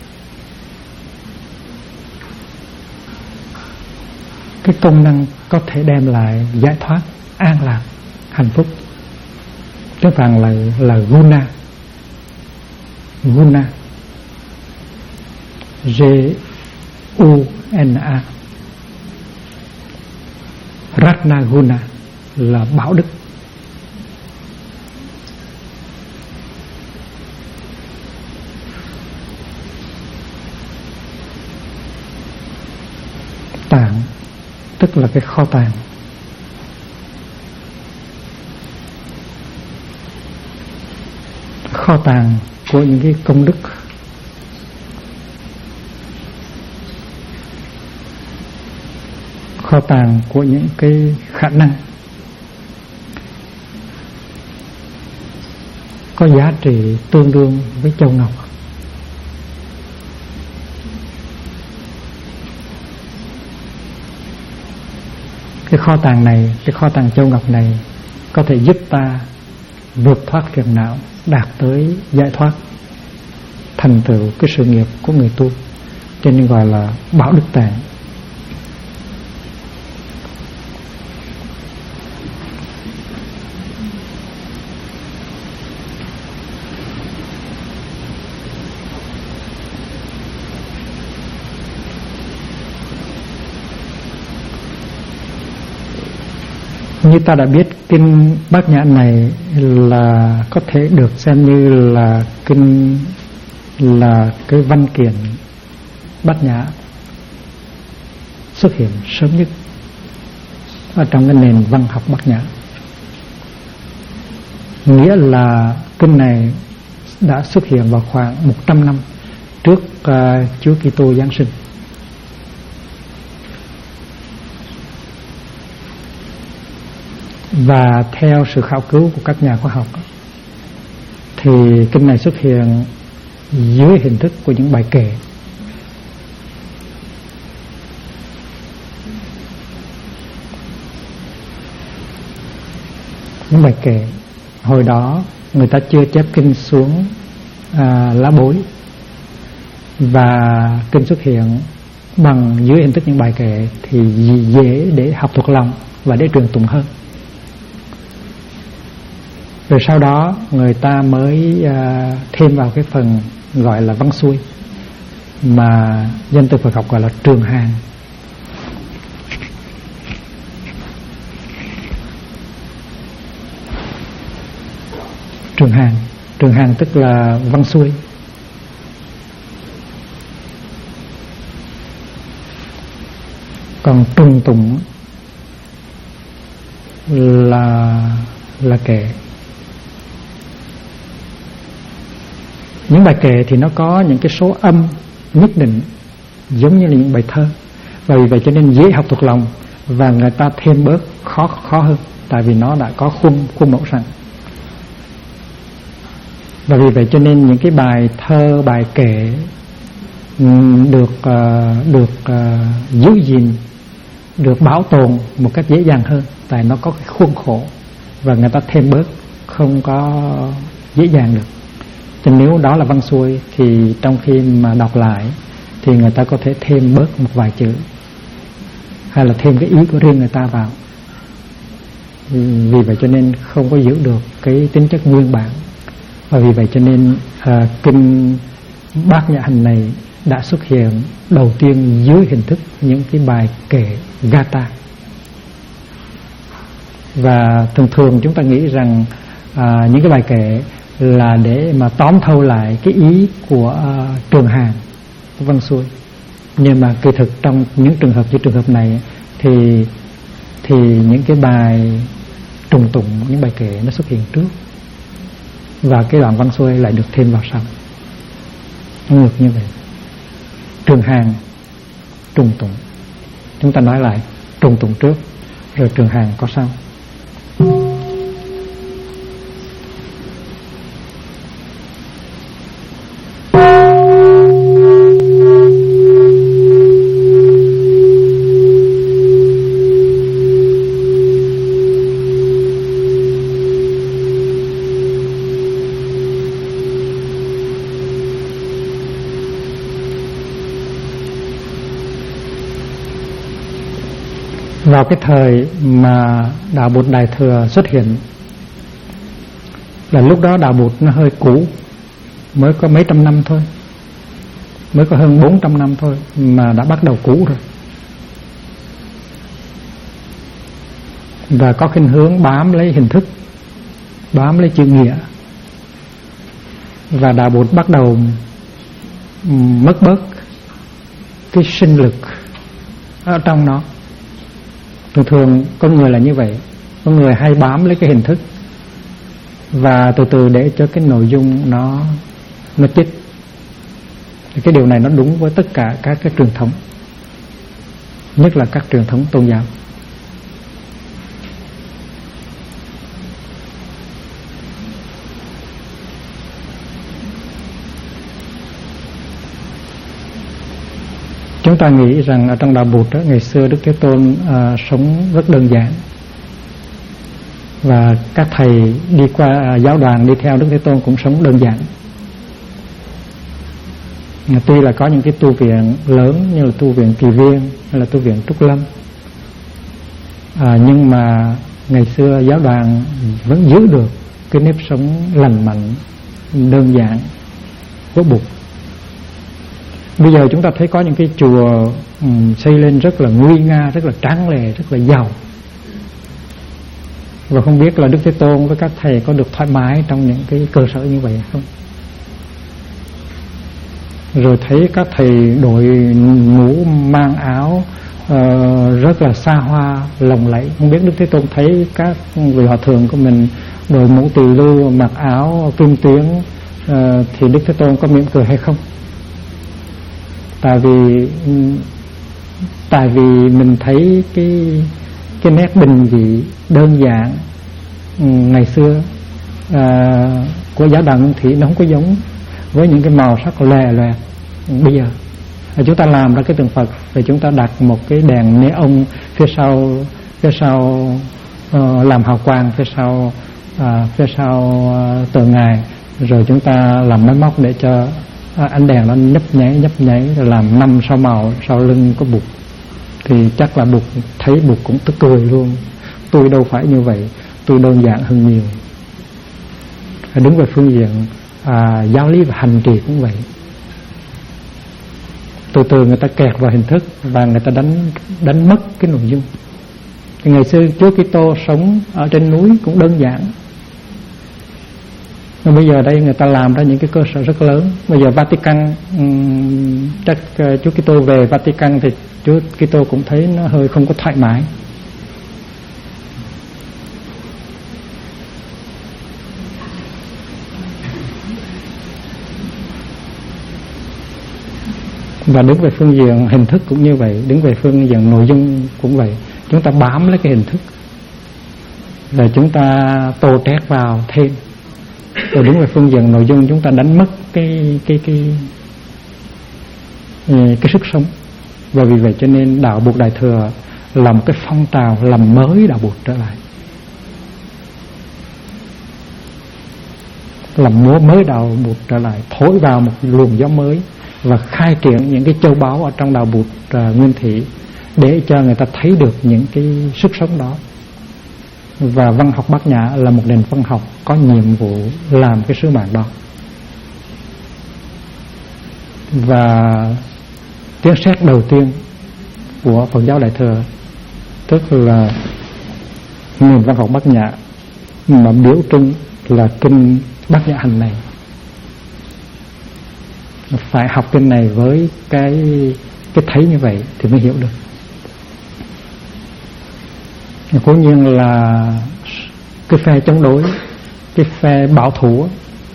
cái công năng có thể đem lại giải thoát, an lạc, hạnh phúc. Tiếng Phạn là guna, guna, G-U-N-A. Ratna guna là bảo đức. Tạng tức là cái kho tàng. Kho tàng của những cái công đức, kho tàng của những cái khả năng có giá trị tương đương với châu ngọc. Cái kho tàng này, cái kho tàng châu ngọc này có thể giúp ta vượt thoát phiền não, đạt tới giải thoát, thành tựu cái sự nghiệp của người tu, cho nên gọi là bảo đức tạng. Như ta đã biết, kinh Bát Nhã này là có thể được xem như là kinh, là cái văn kiện Bát Nhã xuất hiện sớm nhất ở trong cái nền văn học Bát Nhã. Nghĩa là kinh này đã xuất hiện vào khoảng 100 năm trước Chúa Kitô Giáng sinh. Và theo sự khảo cứu của các nhà khoa học thì kinh này xuất hiện dưới hình thức của những bài kệ. Những bài kệ hồi đó người ta chưa chép kinh xuống lá bối, và kinh xuất hiện bằng dưới hình thức những bài kệ thì dễ để học thuộc lòng và để truyền tụng hơn. Rồi sau đó người ta mới thêm vào cái phần gọi là văn xuôi, mà danh từ Phật học gọi là trường hàng. Trường hàng tức là văn xuôi. Còn trùng tụng là kệ. Những bài kệ thì nó có những cái số âm nhất định, giống như là những bài thơ, và vì vậy cho nên dễ học thuộc lòng, và người ta thêm bớt khó hơn, tại vì nó đã có khuôn mẫu sẵn. Và vì vậy cho nên những cái bài thơ, bài kệ được giữ gìn, được bảo tồn một cách dễ dàng hơn, tại nó có cái khuôn khổ và người ta thêm bớt không có dễ dàng được. Cho nên nếu đó là văn xuôi thì trong khi mà đọc lại thì người ta có thể thêm bớt một vài chữ, hay là thêm cái ý của riêng người ta vào. Vì vậy cho nên không có giữ được cái tính chất nguyên bản. Và vì vậy cho nên kinh Bát Nhã Hành này đã xuất hiện đầu tiên dưới hình thức những cái bài kệ Gata. Và thường chúng ta nghĩ rằng những cái bài kệ là để mà tóm thâu lại cái ý của trường hàng của văn xuôi. Nhưng mà kỳ thực trong những trường hợp như trường hợp này thì những cái bài trùng tụng, những bài kệ nó xuất hiện trước, và cái đoạn văn xuôi lại được thêm vào sau. Ngược như vậy. Trường hàng, trùng tụng. Chúng ta nói lại, trùng tụng trước rồi trường hàng có sau. Vào cái thời mà Đạo Bụt Đại Thừa xuất hiện là lúc đó Đạo Bụt nó hơi cũ, mới có mấy trăm năm thôi, mới có hơn 400 năm thôi mà đã bắt đầu cũ rồi, và có khuynh hướng bám lấy hình thức, bám lấy chữ nghĩa, và Đạo Bụt bắt đầu mất bớt cái sinh lực ở trong nó. Thường con người là như vậy, con người hay bám lấy cái hình thức và từ từ để cho cái nội dung nó chết. Thì cái điều này nó đúng với tất cả các cái truyền thống, nhất là các truyền thống tôn giáo. Chúng ta nghĩ rằng ở trong Đạo Bụt đó, ngày xưa Đức Thế Tôn sống rất đơn giản, và các thầy đi qua giáo đoàn đi theo Đức Thế Tôn cũng sống đơn giản. Tuy là có những cái tu viện lớn như là tu viện Kỳ Viên hay là tu viện Trúc Lâm, nhưng mà ngày xưa giáo đoàn vẫn giữ được cái nếp sống lành mạnh, đơn giản của Bụt. Bây giờ chúng ta thấy có những cái chùa xây lên rất là nguy nga, rất là tráng lệ, rất là giàu, và không biết là Đức Thế Tôn với các thầy có được thoải mái trong những cái cơ sở như vậy không? Rồi thấy các thầy đội mũ mang áo rất là xa hoa lộng lẫy, không biết Đức Thế Tôn thấy các vị hòa thượng của mình đội mũ tỳ lưu, mặc áo kim tuyến thì Đức Thế Tôn có mỉm cười hay không? Tại vì mình thấy cái nét bình dị đơn giản ngày xưa của giáo đoàn thì nó không có giống với những cái màu sắc lòe loẹt bây giờ. Chúng ta làm ra cái tượng Phật rồi chúng ta đặt một cái đèn neon phía sau làm hào quang phía sau tượng ngài, rồi chúng ta làm máy móc để cho ánh đèn nó nhấp nháy rồi làm 5-6 màu sau lưng có Bụt, thì chắc là Bụt thấy Bụt cũng tức cười luôn. Tôi đâu phải như vậy, tôi đơn giản hơn nhiều. Đứng về phương diện giáo lý và hành trì cũng vậy. Từ từ người ta kẹt vào hình thức và người ta đánh mất cái nội dung. Thì ngày xưa Chúa Kitô sống ở trên núi cũng đơn giản, nhưng bây giờ đây người ta làm ra những cái cơ sở rất lớn. Bây giờ Vatican, chắc Chúa Kitô về Vatican thì Chúa Kitô cũng thấy nó hơi không có thoải mái. Và đứng về phương diện hình thức cũng như vậy, đứng về phương diện nội dung cũng vậy. Chúng ta bám lấy cái hình thức rồi chúng ta tô trét vào thêm. Rồi đứng về phương diện nội dung chúng ta đánh mất cái sức sống. Và vì vậy cho nên đạo Bụt Đại Thừa là một cái phong trào làm mới đạo Bụt trở lại, làm mới đạo Bụt trở lại, thổi vào một luồng gió mới và khai triển những cái châu báu ở trong đạo Bụt nguyên thủy để cho người ta thấy được những cái sức sống đó. Và văn học Bát Nhã là một nền văn học có nhiệm vụ làm cái sứ mạng đó. Và tiếng sét đầu tiên của Phật giáo Đại Thừa, tức là nền văn học Bát Nhã mà biểu trưng là kinh Bát Nhã Hành này. Phải học kinh này với cái thấy như vậy thì mới hiểu được. Cố nhiên là cái phe chống đối, cái phe bảo thủ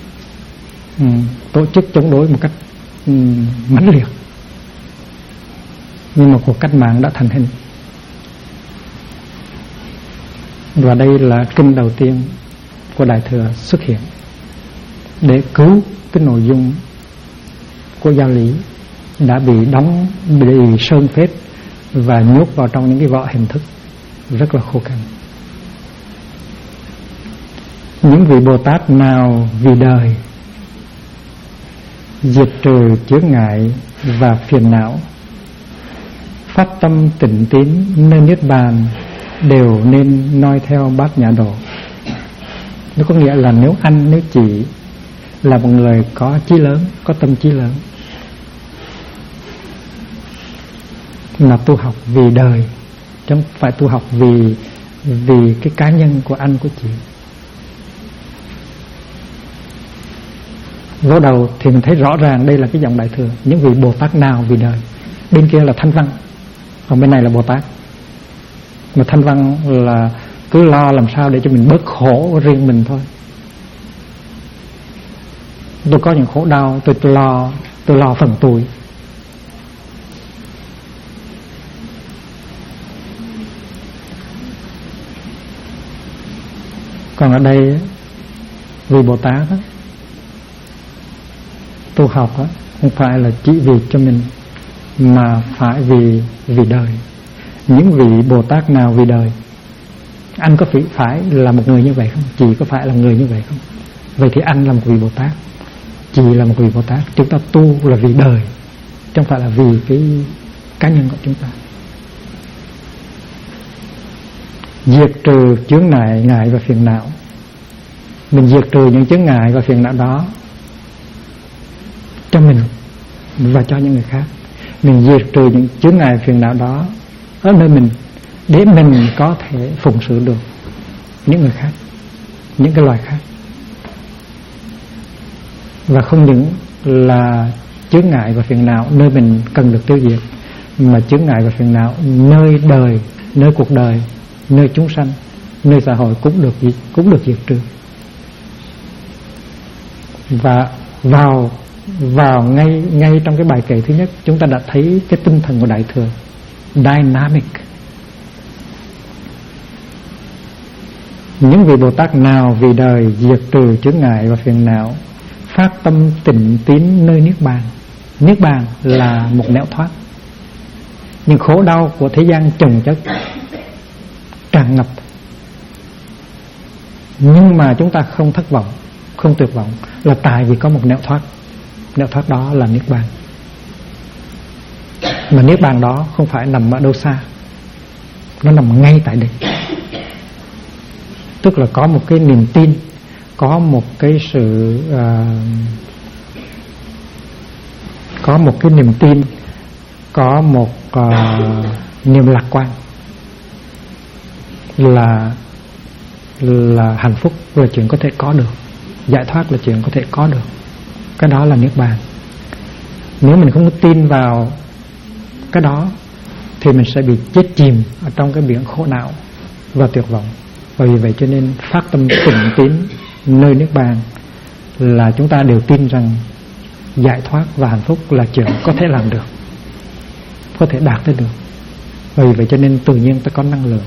tổ chức chống đối một cách mãnh liệt, nhưng mà cuộc cách mạng đã thành hình. Và đây là kinh đầu tiên của Đại Thừa xuất hiện để cứu cái nội dung của giáo lý đã bị sơn phết và nhốt vào trong những cái vỏ hình thức rất là khô cằn. Những vị Bồ Tát nào vì đời diệt trừ chướng ngại và phiền não, phát tâm tịnh tín nơi niết bàn, đều nên noi theo Bát Nhã Độ. Nó có nghĩa là nếu chị là một người có chí lớn, có tâm trí lớn, mà tu học vì đời, chứ không phải tu học vì cái cá nhân của anh của chị. Lúc đầu thì mình thấy rõ ràng đây là cái dòng Đại Thừa. Những vị Bồ Tát nào vì đời. Bên kia là Thanh Văn, còn bên này là Bồ Tát. Mà Thanh Văn là cứ lo làm sao để cho mình bớt khổ riêng mình thôi. Tôi có những khổ đau, tôi lo phần tôi. Còn ở đây vì Bồ Tát đó, tu học đó, không phải là chỉ vì cho mình, mà phải vì đời. Những vị Bồ Tát nào vì đời? Anh có phải là một người như vậy không? Chị có phải là người như vậy không? Vậy thì anh là một vị Bồ Tát, chị là một vị Bồ Tát. Chúng ta tu là vì đời, chứ không phải là vì cái cá nhân của chúng ta. Diệt trừ chướng ngại và phiền não. Mình diệt trừ những chướng ngại và phiền não đó cho mình và cho những người khác. Mình diệt trừ những chướng ngại phiền não đó ở nơi mình, để mình có thể phụng sự được những người khác, những cái loài khác. Và không những là chướng ngại và phiền não nơi mình cần được tiêu diệt, mà chướng ngại và phiền não nơi đời, nơi cuộc đời, nơi chúng sanh, nơi xã hội cũng được diệt trừ. Và vào ngay trong cái bài kệ thứ nhất, chúng ta đã thấy cái tinh thần của Đại Thừa, dynamic. Những vị Bồ Tát nào vì đời diệt trừ chướng ngại và phiền não, phát tâm tịnh tín nơi niết bàn. Niết bàn là một nẻo thoát. Nhưng khổ đau của thế gian chồng chất tràn ngập, nhưng mà chúng ta không thất vọng, không tuyệt vọng, là tại vì có một nẻo thoát. Nẻo thoát đó là niết bàn. Mà niết bàn đó không phải nằm ở đâu xa, nó nằm ngay tại đây. Tức là có một cái niềm tin, có một cái sự có một cái niềm tin, có một niềm lạc quan là hạnh phúc là chuyện có thể có được, giải thoát là chuyện có thể có được. Cái đó là niết bàn. Nếu mình không có tin vào cái đó thì mình sẽ bị chết chìm ở trong cái biển khổ não và tuyệt vọng. Và vì vậy cho nên phát tâm tịnh tín nơi niết bàn là chúng ta đều tin rằng giải thoát và hạnh phúc là chuyện có thể làm được, có thể đạt tới được. Và vì vậy cho nên tự nhiên ta có năng lượng.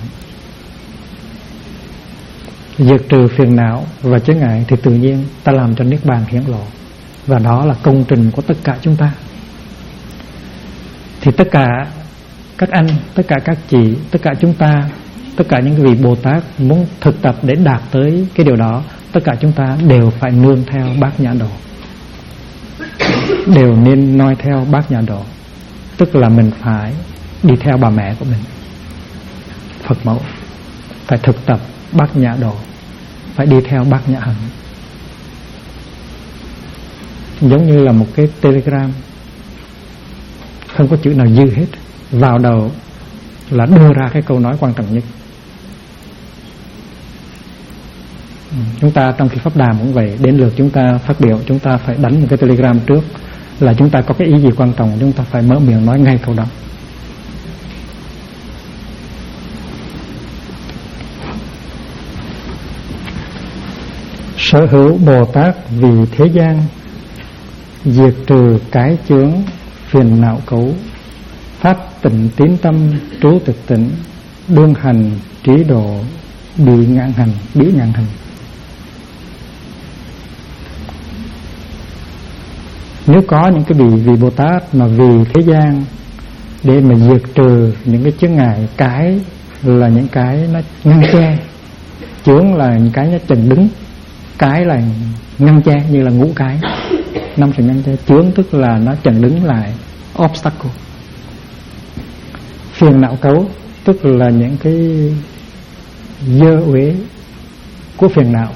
Diệt trừ phiền não và chướng ngại thì tự nhiên ta làm cho niết bàn hiển lộ. Và đó là công trình của tất cả chúng ta. Thì tất cả các anh, tất cả các chị, tất cả chúng ta, tất cả những vị Bồ Tát muốn thực tập để đạt tới cái điều đó, tất cả chúng ta đều phải nương theo Bát Nhã Độ, đều nên noi theo Bát Nhã Độ. Tức là mình phải đi theo bà mẹ của mình, Phật mẫu, phải thực tập Bát Nhã Độ, phải đi theo Bát Nhã Hạnh. Giống như là một cái telegram không có chữ nào dư hết, vào đầu là đưa ra cái câu nói quan trọng nhất. Chúng ta trong khi pháp đàm cũng vậy, đến lượt chúng ta phát biểu, chúng ta phải đánh một cái telegram trước, là chúng ta có cái ý gì quan trọng, chúng ta phải mở miệng nói ngay câu đó. Sở hữu Bồ Tát vì thế gian, diệt trừ cái chướng phiền não cấu, phát tịnh tín tâm trú thực tịnh, đương hành trí độ bị ngạn hành. Nếu có những cái vị Bồ Tát mà vì thế gian để mà diệt trừ những cái chướng ngại, cái là những cái nó ngăn che, chướng là những cái nó chừng đứng, cái là ngăn che, như là ngũ cái, 5 sự ngăn che. Chướng tức là nó chừng đứng lại, obstacle. Phiền não cấu tức là những cái dơ uế của phiền não.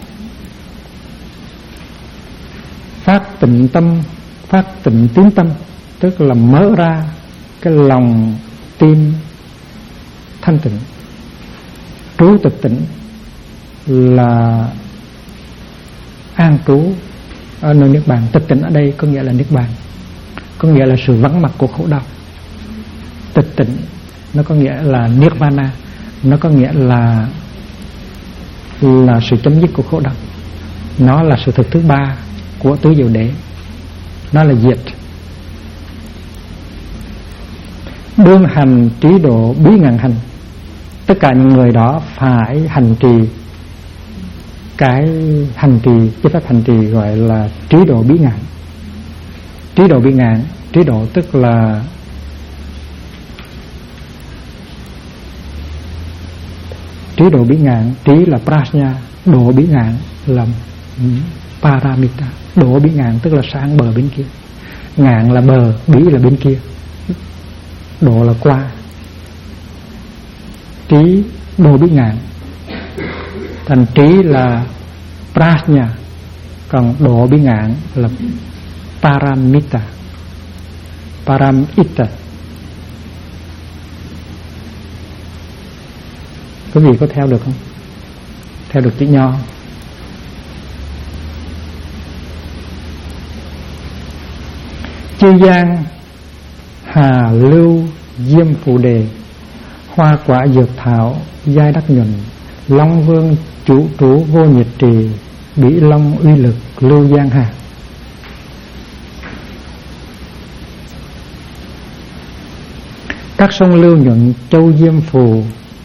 Phát tịnh tâm, phát tịnh tín tâm tức là mở ra cái lòng tin thanh tịnh. Trú thực tịnh là an trú ở nơi niết bàn. Tịch tịnh ở đây có nghĩa là niết bàn, có nghĩa là sự vắng mặt của khổ đau. Tịch tịnh nó có nghĩa là nirvana, nó có nghĩa là sự chấm dứt của khổ đau. Nó là sự thực thứ ba của tứ diệu đế, nó là diệt. Đương hành trí độ bí ngàn hành, tất cả những người đó phải hành trì cái hành trì, cái pháp hành trì gọi là trí độ bí ngàn. Trí độ bí ngàn, trí độ tức là trí độ bí ngàn, trí là prajna, độ bí ngàn là paramita. Độ bí ngàn tức là sang bờ bên kia, ngàn là bờ, bí là bên kia, độ là qua. Trí độ bí ngàn, thành trí là prajna, còn độ bí ngàn là paramita, paramita. Quý vị có theo được không? Theo được chữ nho? Chư giang hà lưu diêm phù đề, hoa quả dược thảo giai đắc nhuận, long vương chủ trú vô nhiệt trì, bỉ long uy lực lưu giang hà. Các sông lưu nhuận châu diêm phù,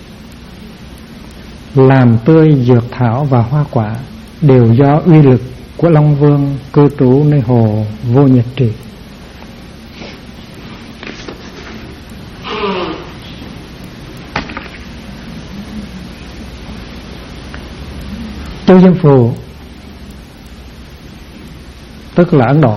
làm tươi dược thảo và hoa quả, đều do uy lực của Long Vương cư trú nơi hồ vô nhiệt trì. Châu Diêm Phù tức là Ấn Độ.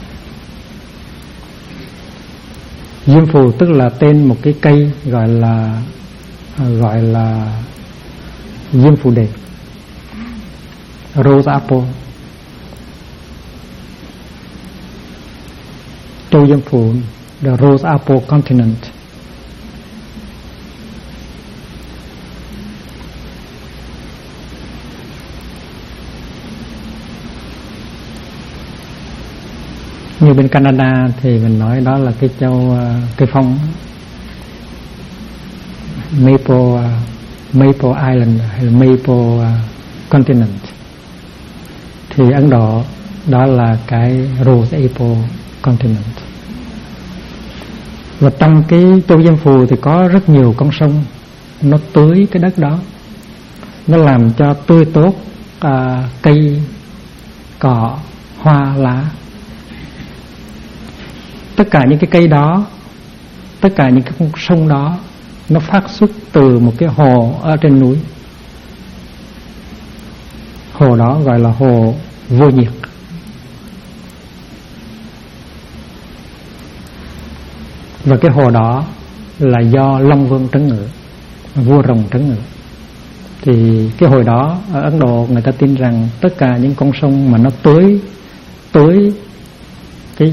Diêm Phù tức là tên một cái cây gọi là Diêm Phù Đề. Rose Apple. Châu Diêm Phù, the Rose Apple continent. Như bên Canada thì mình nói đó là cái châu cây phong Maple Island hay là Maple Continent. Thì Ấn Độ đó là cái Rose Apple Continent. Và trong cái châu Diêm Phù thì có rất nhiều con sông, nó tưới cái đất đó, nó làm cho tươi tốt cây, cỏ, hoa, lá. Tất cả những cái cây đó, tất cả những cái con sông đó, nó phát xuất từ một cái hồ ở trên núi. Hồ đó gọi là hồ vô nhiệt. Và cái hồ đó là do Long Vương trấn ngự, vua rồng trấn ngự. Thì cái hồi đó ở Ấn Độ người ta tin rằng tất cả những con sông mà nó tưới cái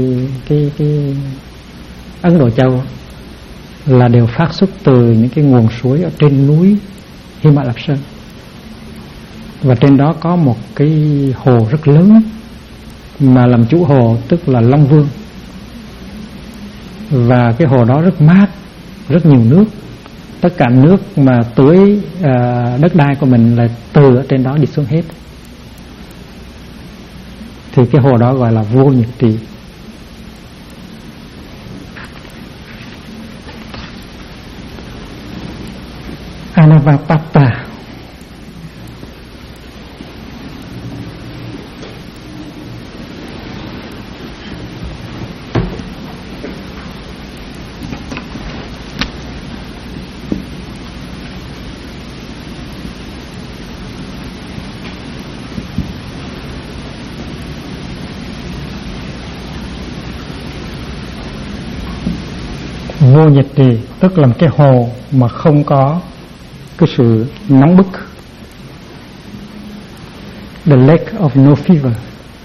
Ấn Độ Châu là đều phát xuất từ những cái nguồn suối ở trên núi Hy Mã Lạp Sơn. Và trên đó có một cái hồ rất lớn mà làm chủ hồ tức là Long Vương. Và cái hồ đó rất mát, rất nhiều nước. Tất cả nước mà tưới đất đai của mình là từ ở trên đó đi xuống hết. Thì cái hồ đó gọi là vô nhiệt trì. Anavapata. Vô nhiệt trì tức là cái hồ mà không có cái sự nóng bức. The lake of no fever.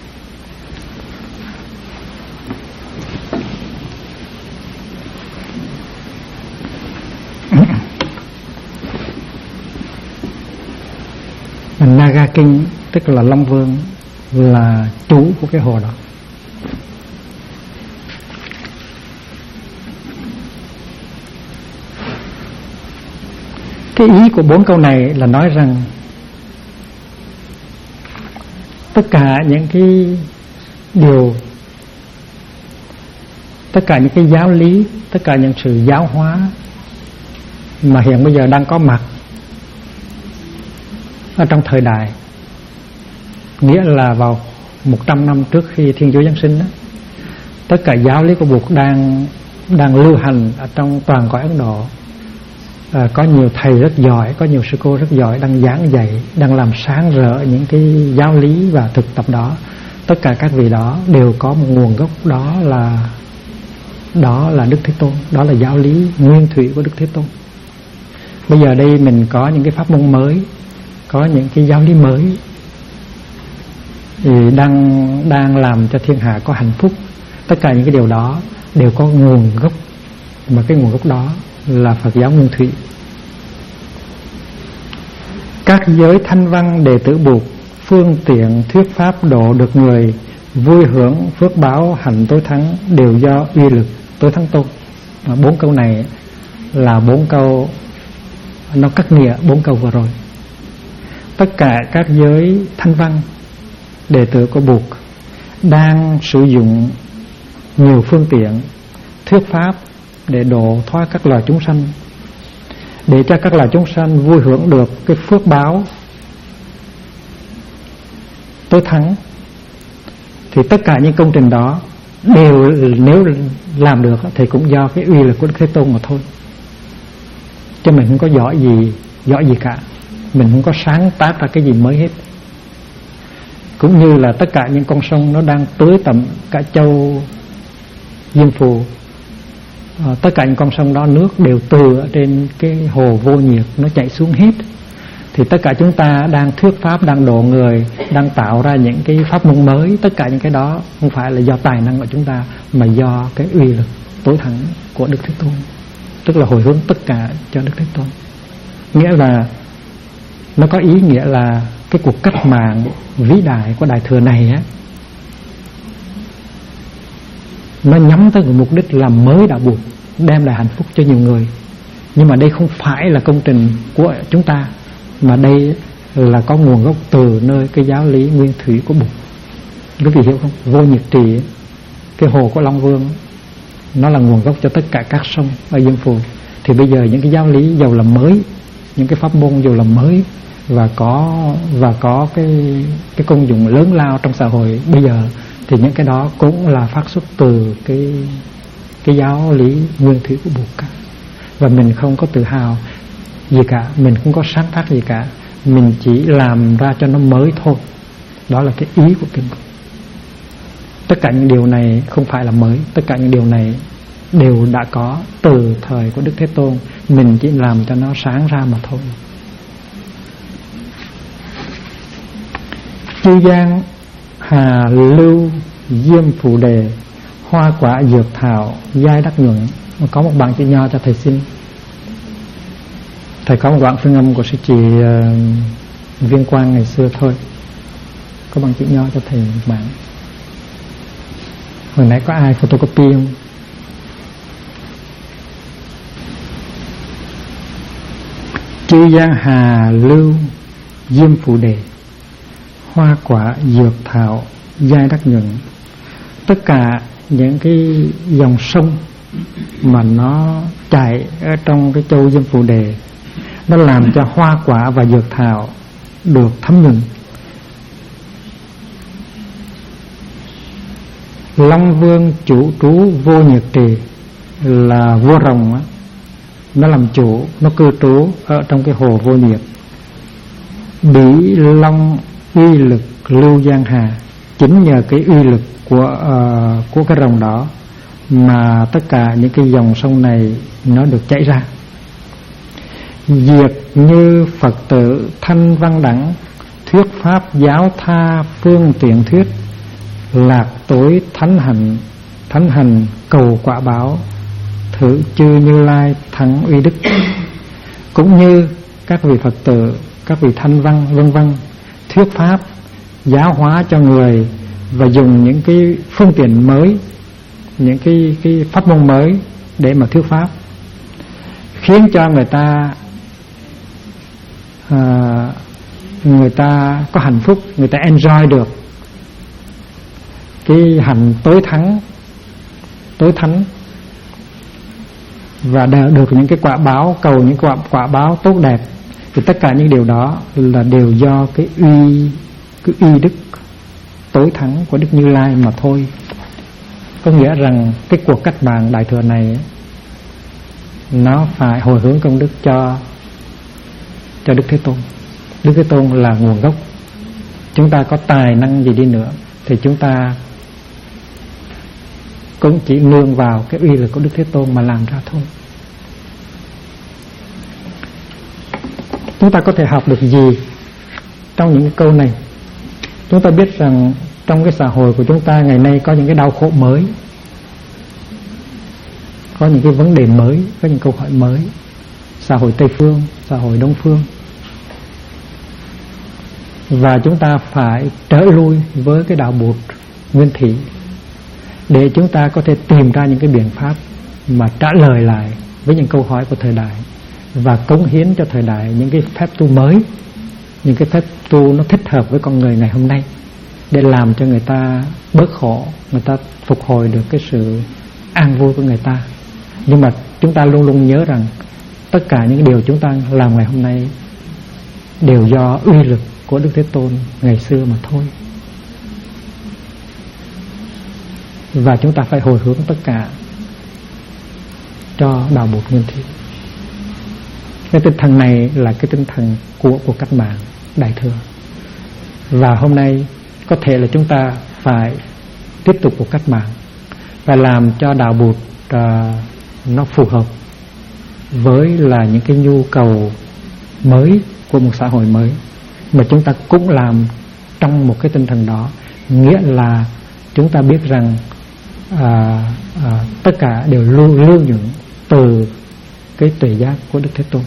Naga King tức là Long Vương là chủ của cái hồ đó. Cái ý của 4 câu này là nói rằng tất cả những cái điều, tất cả những cái giáo lý, tất cả những sự giáo hóa mà hiện bây giờ đang có mặt ở trong thời đại, nghĩa là vào 100 năm trước khi Thiên Chúa Giáng sinh đó, tất cả giáo lý của Bụt đang lưu hành ở trong toàn cõi Ấn Độ. Có nhiều thầy rất giỏi, có nhiều sư cô rất giỏi đang giảng dạy, đang làm sáng rỡ những cái giáo lý và thực tập đó. Tất cả các vị đó đều có một nguồn gốc, đó là Đức Thế Tôn, đó là giáo lý nguyên thủy của Đức Thế Tôn. Bây giờ đây mình có những cái pháp môn mới, có những cái giáo lý mới thì đang làm cho thiên hạ có hạnh phúc. Tất cả những cái điều đó đều có nguồn gốc, mà cái nguồn gốc đó là Phật giáo nguyên thủy. Các giới thanh văn đệ tử Bụt phương tiện thuyết pháp độ được người, vui hưởng phước báo hạnh tối thắng đều do uy lực tối thắng Tôn. 4 câu này là 4 câu nó cắt nghĩa 4 câu vừa rồi. Tất cả các giới thanh văn đệ tử của Bụt đang sử dụng nhiều phương tiện thuyết pháp để độ thoát các loài chúng sanh, để cho các loài chúng sanh vui hưởng được cái phước báo tối thắng. Thì tất cả những công trình đó đều nếu làm được thì cũng do cái uy lực của Đức Thế Tôn mà thôi, chứ mình không có giỏi gì cả, mình không có sáng tác ra cái gì mới hết. Cũng như là tất cả những con sông nó đang tưới tẩm cả châu Diêm Phù, tất cả những con sông đó nước đều từ ở trên cái hồ vô nhiệt nó chảy xuống hết. thì tất cả chúng ta đang thuyết pháp, đang độ người, đang tạo ra những cái pháp môn mới. Tất cả những cái đó không phải là do tài năng của chúng ta, mà do cái uy lực tối thắng của Đức Thế Tôn. Tức là hồi hướng tất cả cho Đức Thế Tôn. Nghĩa là nó có ý nghĩa là cái cuộc cách mạng vĩ đại của Đại Thừa này á, nó nhắm tới một mục đích làm mới đạo Bụt, đem lại hạnh phúc cho nhiều người. Nhưng mà đây không phải là công trình của chúng ta, mà đây là có nguồn gốc từ nơi cái giáo lý nguyên thủy của Bụt. Quý vị hiểu không? Vô nhiệt trì, cái hồ của Long Vương, nó là nguồn gốc cho tất cả các sông ở Dương Phù. Thì bây giờ những cái giáo lý dầu là mới, những cái pháp môn dầu là mới và có cái công dụng lớn lao trong xã hội bây giờ, thì những cái đó cũng là phát xuất từ cái giáo lý nguyên thủy của Bụt cả. Và mình không có tự hào gì cả, mình không có sáng tác gì cả, mình chỉ làm ra cho nó mới thôi. Đó là cái ý của kinh. Tất cả những điều này không phải là mới, tất cả những điều này đều đã có từ thời của Đức Thế Tôn, mình chỉ làm cho nó sáng ra mà thôi. Chư Giang Hà Lưu Diêm Phù Đề, hoa quả dược thảo giai đắc nhuận. Có một bản chữ nho cho thầy xin. Thầy có một bản phiên âm của sư chị Viên Quang ngày xưa thôi. Có bằng chữ nho cho thầy một bản. Hồi nãy có ai photocopy không? Chư Giang Hà Lưu Diêm Phù Đề, hoa quả dược thảo giai đắc nhuận. Tất cả những cái dòng sông mà nó chảy ở trong cái châu Diêm Phù Đề, nó làm cho hoa quả và dược thảo được thấm nhuận. Long Vương chủ trú vô nhiệt trì, là vua rồng á, nó làm chủ, nó cư trú ở trong cái hồ vô nhiệt. Bỉ long uy lực lưu giang hà, chính nhờ cái uy lực của cái rồng đó mà tất cả những cái dòng sông này nó được chảy ra. Diệt như Phật tử thanh văn đẳng, thuyết pháp giáo tha phương tiện thuyết, lạc tối thánh hành cầu quả báo, thử chư Như Lai thắng uy đức. Cũng như các vị Phật tử, các vị thanh văn vân vân, thuyết pháp giáo hóa cho người và dùng những cái phương tiện mới, những cái pháp môn mới để mà thuyết pháp, khiến cho người ta có hạnh phúc, người ta enjoy được cái hạnh tối thắng và được những cái quả báo, cầu những quả báo tốt đẹp. Thì tất cả những điều đó là đều do cái uy đức tối thắng của Đức Như Lai mà thôi. Có nghĩa rằng cái cuộc cách mạng Đại Thừa này nó phải hồi hướng công đức cho Đức Thế Tôn. Đức Thế Tôn là nguồn gốc. Chúng ta có tài năng gì đi nữa thì chúng ta cũng chỉ nương vào cái uy lực của Đức Thế Tôn mà làm ra thôi. Chúng ta có thể học được gì trong những cái câu này? Chúng ta biết rằng trong cái xã hội của chúng ta ngày nay có những cái đau khổ mới, có những cái vấn đề mới, có những câu hỏi mới. Xã hội Tây Phương, xã hội Đông Phương. Và chúng ta phải trở lui với cái đạo Bụt nguyên thủy để chúng ta có thể tìm ra những cái biện pháp mà trả lời lại với những câu hỏi của thời đại, và cống hiến cho thời đại những cái phép tu mới, những cái phép tu nó thích hợp với con người ngày hôm nay, để làm cho người ta bớt khổ, người ta phục hồi được cái sự an vui của người ta. Nhưng mà chúng ta luôn luôn nhớ rằng tất cả những điều chúng ta làm ngày hôm nay đều do uy lực của Đức Thế Tôn ngày xưa mà thôi. Và chúng ta phải hồi hướng tất cả cho đạo Bụt nguyên thủy. Cái tinh thần này là cái tinh thần của cuộc cách mạng Đại Thừa. Và hôm nay có thể là chúng ta phải tiếp tục cuộc cách mạng và làm cho đạo Bụt nó phù hợp với là những cái nhu cầu mới của một xã hội mới, mà chúng ta cũng làm trong một cái tinh thần đó, nghĩa là chúng ta biết rằng tất cả đều lưu nhuận từ cái tuệ giác của Đức Thế Tôn.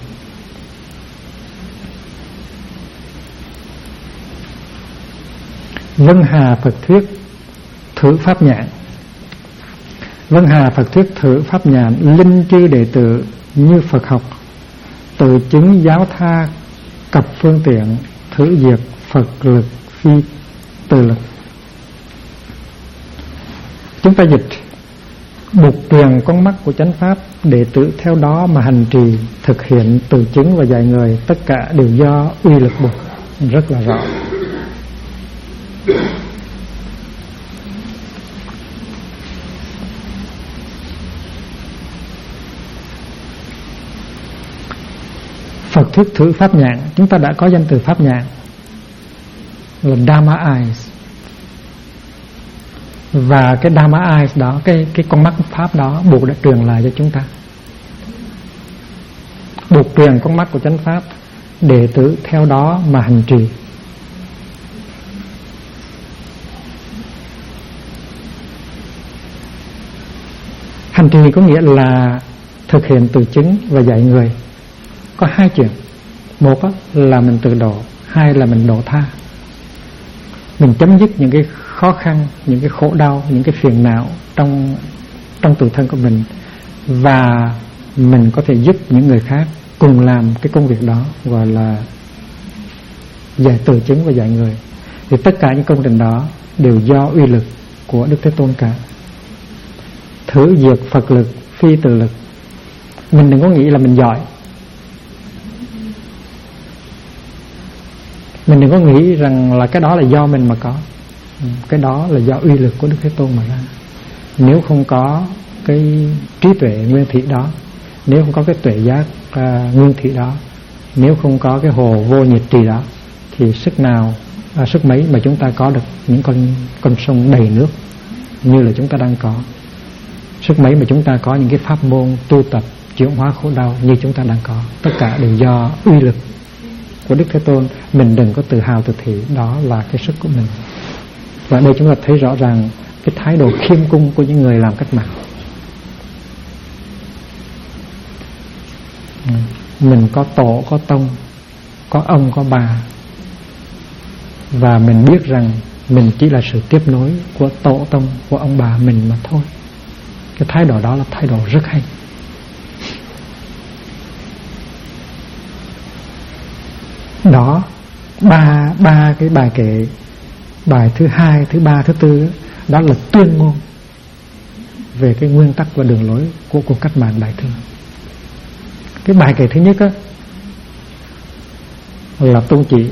Vân Hà Phật thuyết thử pháp nhãn. Vân Hà Phật thuyết thử pháp nhãn, linh chư đệ tử như Phật học, tự chứng giáo tha cập phương tiện, thử diệt Phật lực phi từ lực. Chúng ta dịch: buộc truyền con mắt của chánh pháp, đệ tử theo đó mà hành trì, thực hiện tự chứng và dạy người, tất cả đều do uy lực buộc. Rất là rõ. Phật thuyết thử pháp nhãn, chúng ta đã có danh từ pháp nhãn là Dharma Eyes. Và cái Dharma Eyes đó, cái con mắt pháp đó, Buddha đã truyền lại cho chúng ta. Buộc truyền con mắt của chánh pháp, đệ tử theo đó mà hành trì. Hành trì có nghĩa là thực hiện tự chứng và dạy người. Có hai chuyện: một là mình tự độ, hai là mình độ tha. Mình chấm dứt những cái khó khăn, những cái khổ đau, những cái phiền não trong tự thân của mình, và mình có thể giúp những người khác cùng làm cái công việc đó, gọi là dạy tự chứng và dạy người. Thì tất cả những công trình đó đều do uy lực của Đức Thế Tôn cả. Thử diệt Phật lực phi tự lực. Mình đừng có nghĩ là mình giỏi, mình đừng có nghĩ rằng là cái đó là do mình mà có. Cái đó là do uy lực của Đức Thế Tôn mà ra. Nếu không có cái trí tuệ nguyên thủy đó, nếu không có cái tuệ giác nguyên thủy đó, nếu không có cái hồ vô nhiệt trì đó, thì sức mấy mà chúng ta có được những con sông đầy nước như là chúng ta đang có, sức mấy mà chúng ta có những cái pháp môn tu tập chuyển hóa khổ đau như chúng ta đang có. Tất cả đều do uy lực của Đức Thế Tôn. Mình đừng có tự hào tự thị đó là cái sức của mình. Và đây chúng ta thấy rõ ràng cái thái độ khiêm cung của những người làm cách mạng. Mình có tổ, có tông, có ông, có bà, và mình biết rằng mình chỉ là sự tiếp nối của tổ tông, của ông bà mình mà thôi. Cái thái độ đó là thái độ rất hay. Đó, ba cái bài kệ, bài thứ hai, thứ ba, thứ tư, đó là tuyên ngôn về cái nguyên tắc và đường lối của cuộc cách mạng Đại Thừa. Cái bài kệ thứ nhất á là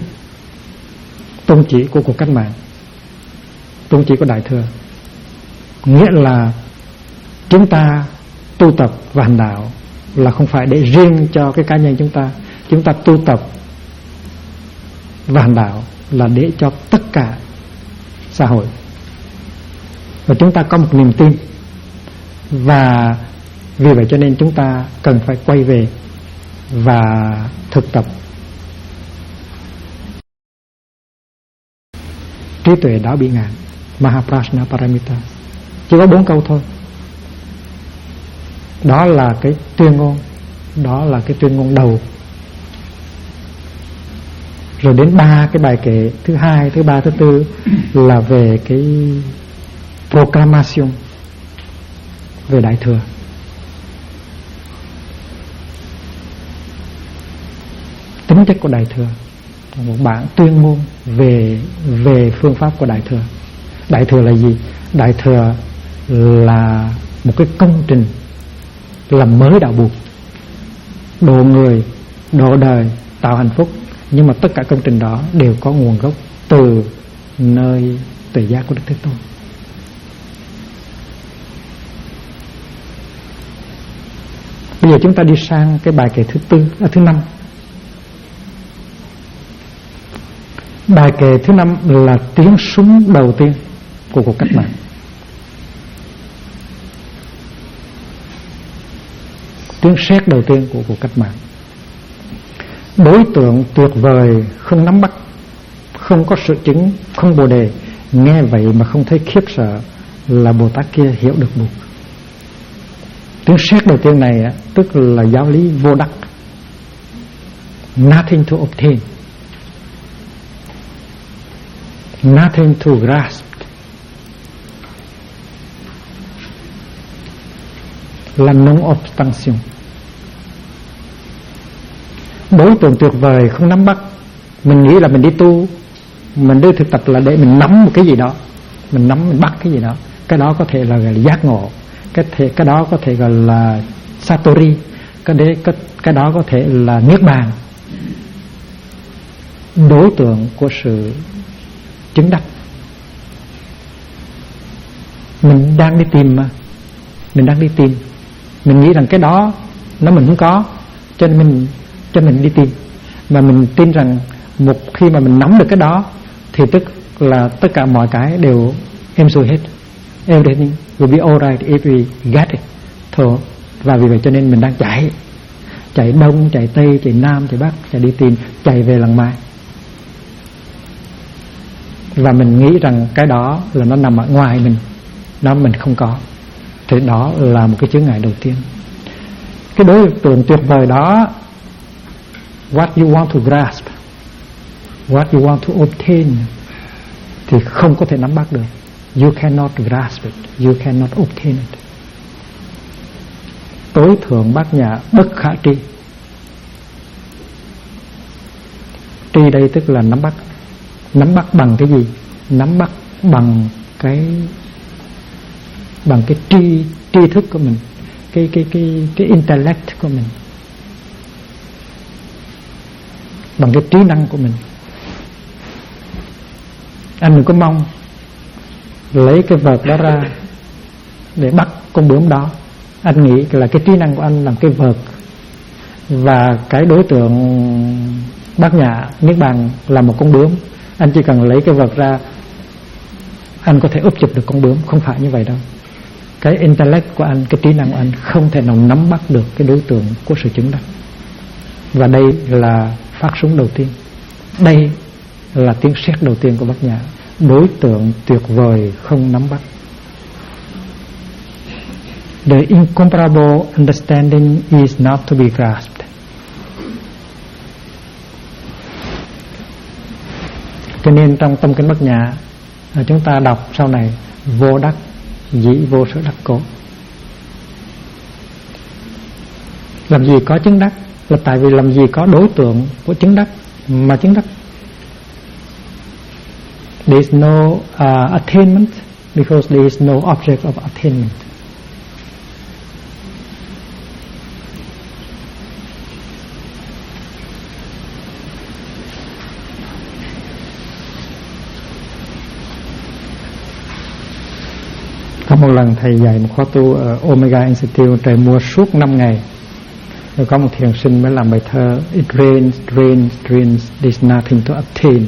tôn chỉ của cuộc cách mạng, tôn chỉ của Đại Thừa, nghĩa là chúng ta tu tập và hành đạo là không phải để riêng cho cái cá nhân chúng ta tu tập và hành đạo là để cho tất cả xã hội. Và chúng ta có một niềm tin, và vì vậy cho nên chúng ta cần phải quay về và thực tập trí tuệ đạo bị ngạn, Mahaprajna Paramita. Chỉ có 4 câu thôi. Đó là cái tuyên ngôn, đó là cái tuyên ngôn đầu. Rồi đến 3 cái bài kệ thứ hai, thứ ba, thứ tư là về cái proclamation về Đại Thừa. Tính chất của Đại Thừa, một bản tuyên ngôn về phương pháp của Đại Thừa. Đại Thừa là gì? Đại Thừa là một cái công trình làm mới đạo buộc, độ người, độ đời, tạo hạnh phúc. Nhưng mà tất cả công trình đó đều có nguồn gốc từ nơi tuệ giác của Đức Thế Tôn. Bây giờ chúng ta đi sang cái bài kệ thứ 5. Bài kệ thứ 5 là tiếng súng đầu tiên của cuộc cách mạng. Tiếng sét đầu tiên của cuộc cách mạng. Đối tượng tuyệt vời không nắm bắt, không có sự chứng, không bồ đề, nghe vậy mà không thấy khiếp sợ, là Bồ Tát kia hiểu được buộc. Tiếng sét đầu tiên này tức là giáo lý vô đắc, nothing to obtain, nothing to grasp, là non obstruction. Đối tượng tuyệt vời không nắm bắt. Mình nghĩ là mình đi tu, mình đi thực tập là để mình nắm một cái gì đó, mình nắm, mình bắt cái gì đó. Cái đó có thể là giác ngộ, cái đó có thể gọi là satori, cái đó có thể là niết bàn. Đối tượng của sự chứng đắc, mình đang đi tìm mà, mình đang đi tìm. Mình nghĩ rằng cái đó nó mình không có, cho nên mình đi tìm. Mà mình tin rằng một khi mà mình nắm được cái đó thì tức là tất cả mọi cái đều êm xuôi hết. Everything will be alright if we get it. Thôi, và vì vậy cho nên mình đang chạy đông, chạy tây, chạy nam, chạy bắc, chạy đi tìm, chạy về lần mai. Và mình nghĩ rằng cái đó là nó nằm ở ngoài mình, nó mình không có. Thì đó là một cái chướng ngại đầu tiên. Cái đối tượng tuyệt vời đó, what you want to grasp, what you want to obtain, thì không có thể nắm bắt được. You cannot grasp it, you cannot obtain it. Tối thượng bát nhã bất khả tri. Tri đây tức là nắm bắt. Nắm bắt bằng cái gì? Nắm bắt bằng cái tri thức của mình, cái intellect của mình, bằng cái trí năng của mình. Anh đừng có mong lấy cái vợt đó ra để bắt con bướm đó. Anh nghĩ là cái trí năng của anh làm cái vợt, và cái đối tượng bát nhã niết bàn là một con bướm. Anh chỉ cần lấy cái vợt ra, anh có thể úp chụp được con bướm. Không phải như vậy đâu. Cái intellect của anh, cái trí năng của anh không thể nào nắm bắt được cái đối tượng của sự chứng đắc. Và đây là phát súng đầu tiên, đây là tiếng sét đầu tiên của bát nhã. Đối tượng tuyệt vời không nắm bắt. The incomparable understanding is not to be grasped. Cho nên trong tâm kinh bát nhã chúng ta đọc sau này vô đắc dĩ vô sở đắc cố. Làm gì có chứng đắc? Là tại vì làm gì có đối tượng của chứng đắc mà chứng đắc. There is no attainment because there is no object of attainment. Có một lần thầy dạy một khóa tu ở Omega Institute, trời mưa suốt 5 ngày. Rồi có một thiền sinh mới làm bài thơ It rains, rains, rains, there's nothing to obtain.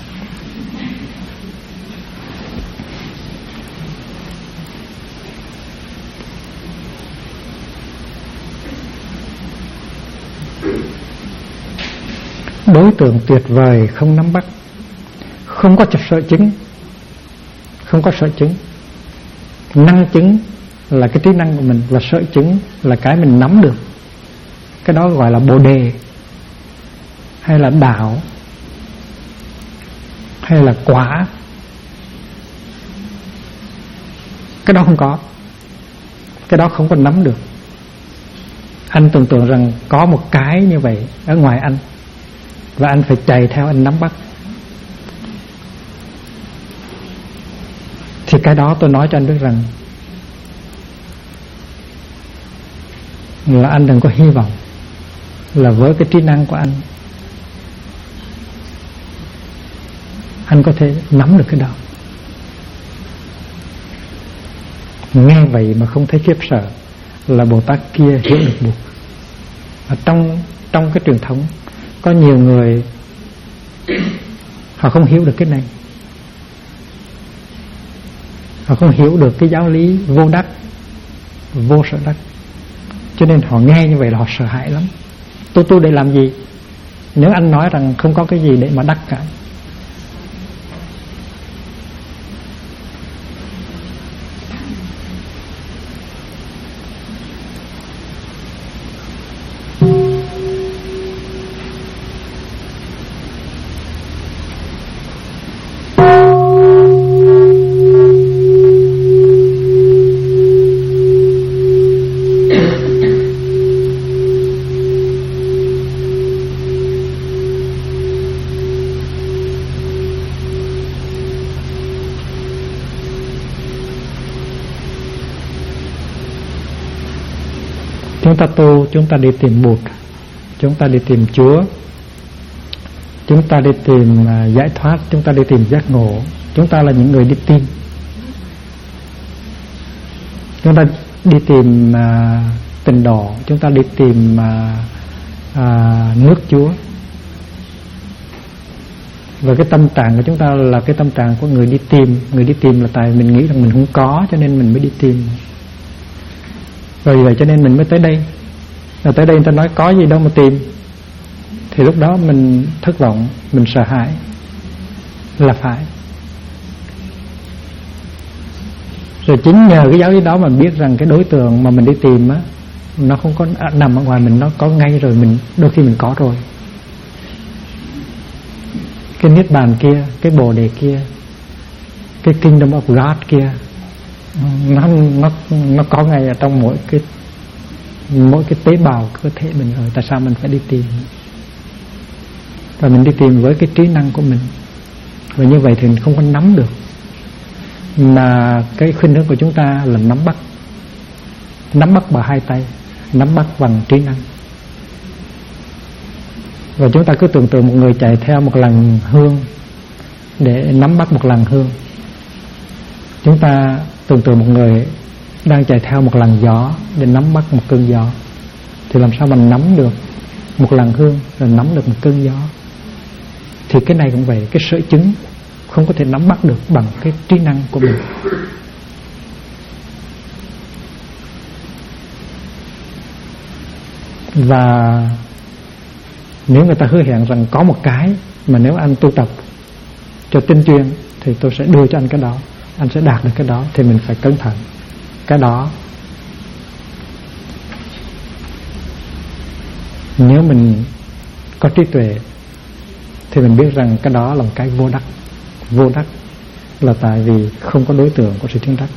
Đối tượng tuyệt vời không nắm bắt, không có sở chứng, không có sở chứng. Năng chứng là cái trí năng của mình, và sở chứng là cái mình nắm được. Cái đó gọi là bồ đề, hay là đạo, hay là quả. Cái đó không có, cái đó không có nắm được. Anh tưởng tượng rằng có một cái như vậy ở ngoài anh, và anh phải chạy theo anh nắm bắt. Thì cái đó tôi nói cho anh biết rằng là anh đừng có hy vọng là với cái trí năng của anh có thể nắm được cái đó. Nghe vậy mà không thấy khiếp sợ, là Bồ Tát kia hiểu được buộc. Ở trong cái truyền thống có nhiều người họ không hiểu được cái này, họ không hiểu được cái giáo lý vô đắc, vô sở đắc, cho nên họ nghe như vậy là họ sợ hãi lắm. Tôi để làm gì? Nếu anh nói rằng không có cái gì để mà đắc cả. Chúng ta tu, chúng ta đi tìm Bụt, chúng ta đi tìm Chúa, chúng ta đi tìm giải thoát, chúng ta đi tìm giác ngộ. Chúng ta là những người đi tìm. Chúng ta đi tìm Tịnh Độ, chúng ta đi tìm nước Chúa. Và cái tâm trạng của chúng ta là cái tâm trạng của người đi tìm. Người đi tìm là tại mình nghĩ rằng mình không có, cho nên mình mới đi tìm. Rồi vậy cho nên mình mới tới đây. Rồi tới đây người ta nói có gì đâu mà tìm, thì lúc đó mình thất vọng, mình sợ hãi là phải. Rồi chính nhờ cái giáo lý đó mà biết rằng cái đối tượng mà mình đi tìm á, nó không có nằm ở ngoài mình, nó có ngay rồi. Mình đôi khi mình có rồi. Cái Niết Bàn kia, cái Bồ Đề kia, cái Kingdom of God kia, nó có ngay ở trong mỗi cái tế bào cơ thể mình rồi. Tại sao mình phải đi tìm? Và mình đi tìm với cái trí năng của mình. Và như vậy thì mình không có nắm được. Mà cái khuynh hướng của chúng ta là nắm bắt. Nắm bắt bằng hai tay, nắm bắt bằng trí năng. Và chúng ta cứ tưởng tượng một người chạy theo một làn hương để nắm bắt một làn hương. Chúng ta tưởng tượng một người đang chạy theo một làn gió để nắm bắt một cơn gió, thì làm sao mình nắm được một làn hương rồi nắm được một cơn gió? Thì cái này cũng vậy. Cái sở chứng không có thể nắm bắt được bằng cái trí năng của mình. Và nếu người ta hứa hẹn rằng có một cái mà nếu anh tu tập cho tinh chuyên thì tôi sẽ đưa cho anh cái đó, anh sẽ đạt được cái đó, thì mình phải cẩn thận. Cái đó nếu mình có trí tuệ thì mình biết rằng cái đó là một cái vô đắc. Vô đắc là tại vì không có đối tượng của sự chứng đắc.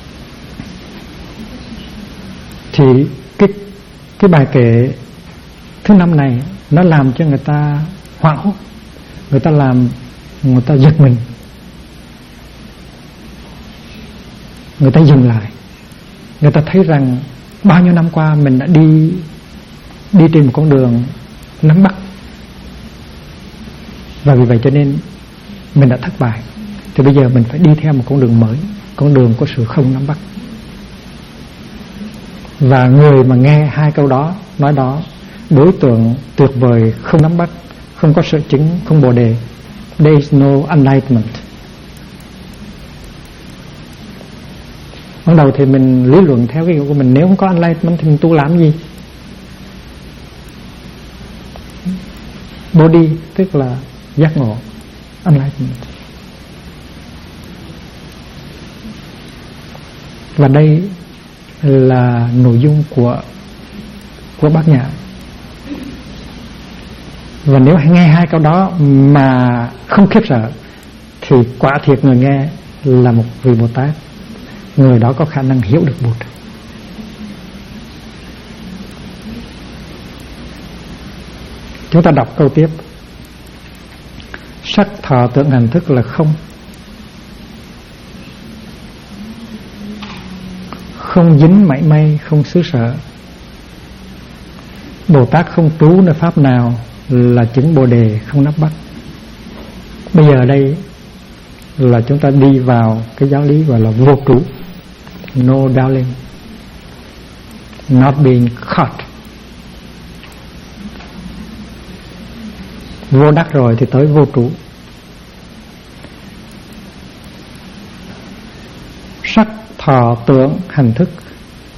Thì cái bài kệ thứ 5 này nó làm cho người ta hoảng hốt, người ta giật mình, người ta dừng lại. Người ta thấy rằng bao nhiêu năm qua mình đã đi trên một con đường nắm bắt, và vì vậy cho nên mình đã thất bại. Thì bây giờ mình phải đi theo một con đường mới, con đường của sự không nắm bắt. Và người mà nghe hai câu đó, nói đó, đối tượng tuyệt vời không nắm bắt, không có sở chứng, không bồ đề. There is no enlightenment. Ban đầu thì mình lý luận theo cái kiểu của mình, nếu không có enlightenment thì mình tu làm gì? Body tức là giác ngộ, enlightenment. Và đây là nội dung của Bát Nhã. Và nếu nghe hai câu đó mà không khiếp sợ thì quả thiệt người nghe là một vị Bồ Tát. Người đó có khả năng hiểu được Bụt. Chúng ta đọc câu tiếp. Sắc thọ tưởng hành thức là không. Không dính mảy may, không xứ sở. Bồ Tát không trú nơi pháp nào là chứng Bồ Đề không nắm bắt. Bây giờ đây là chúng ta đi vào cái giáo lý gọi là vô trú. No dwelling, not being caught. Vô đắc rồi thì tới vô trú. Sắc thọ tưởng hành thức,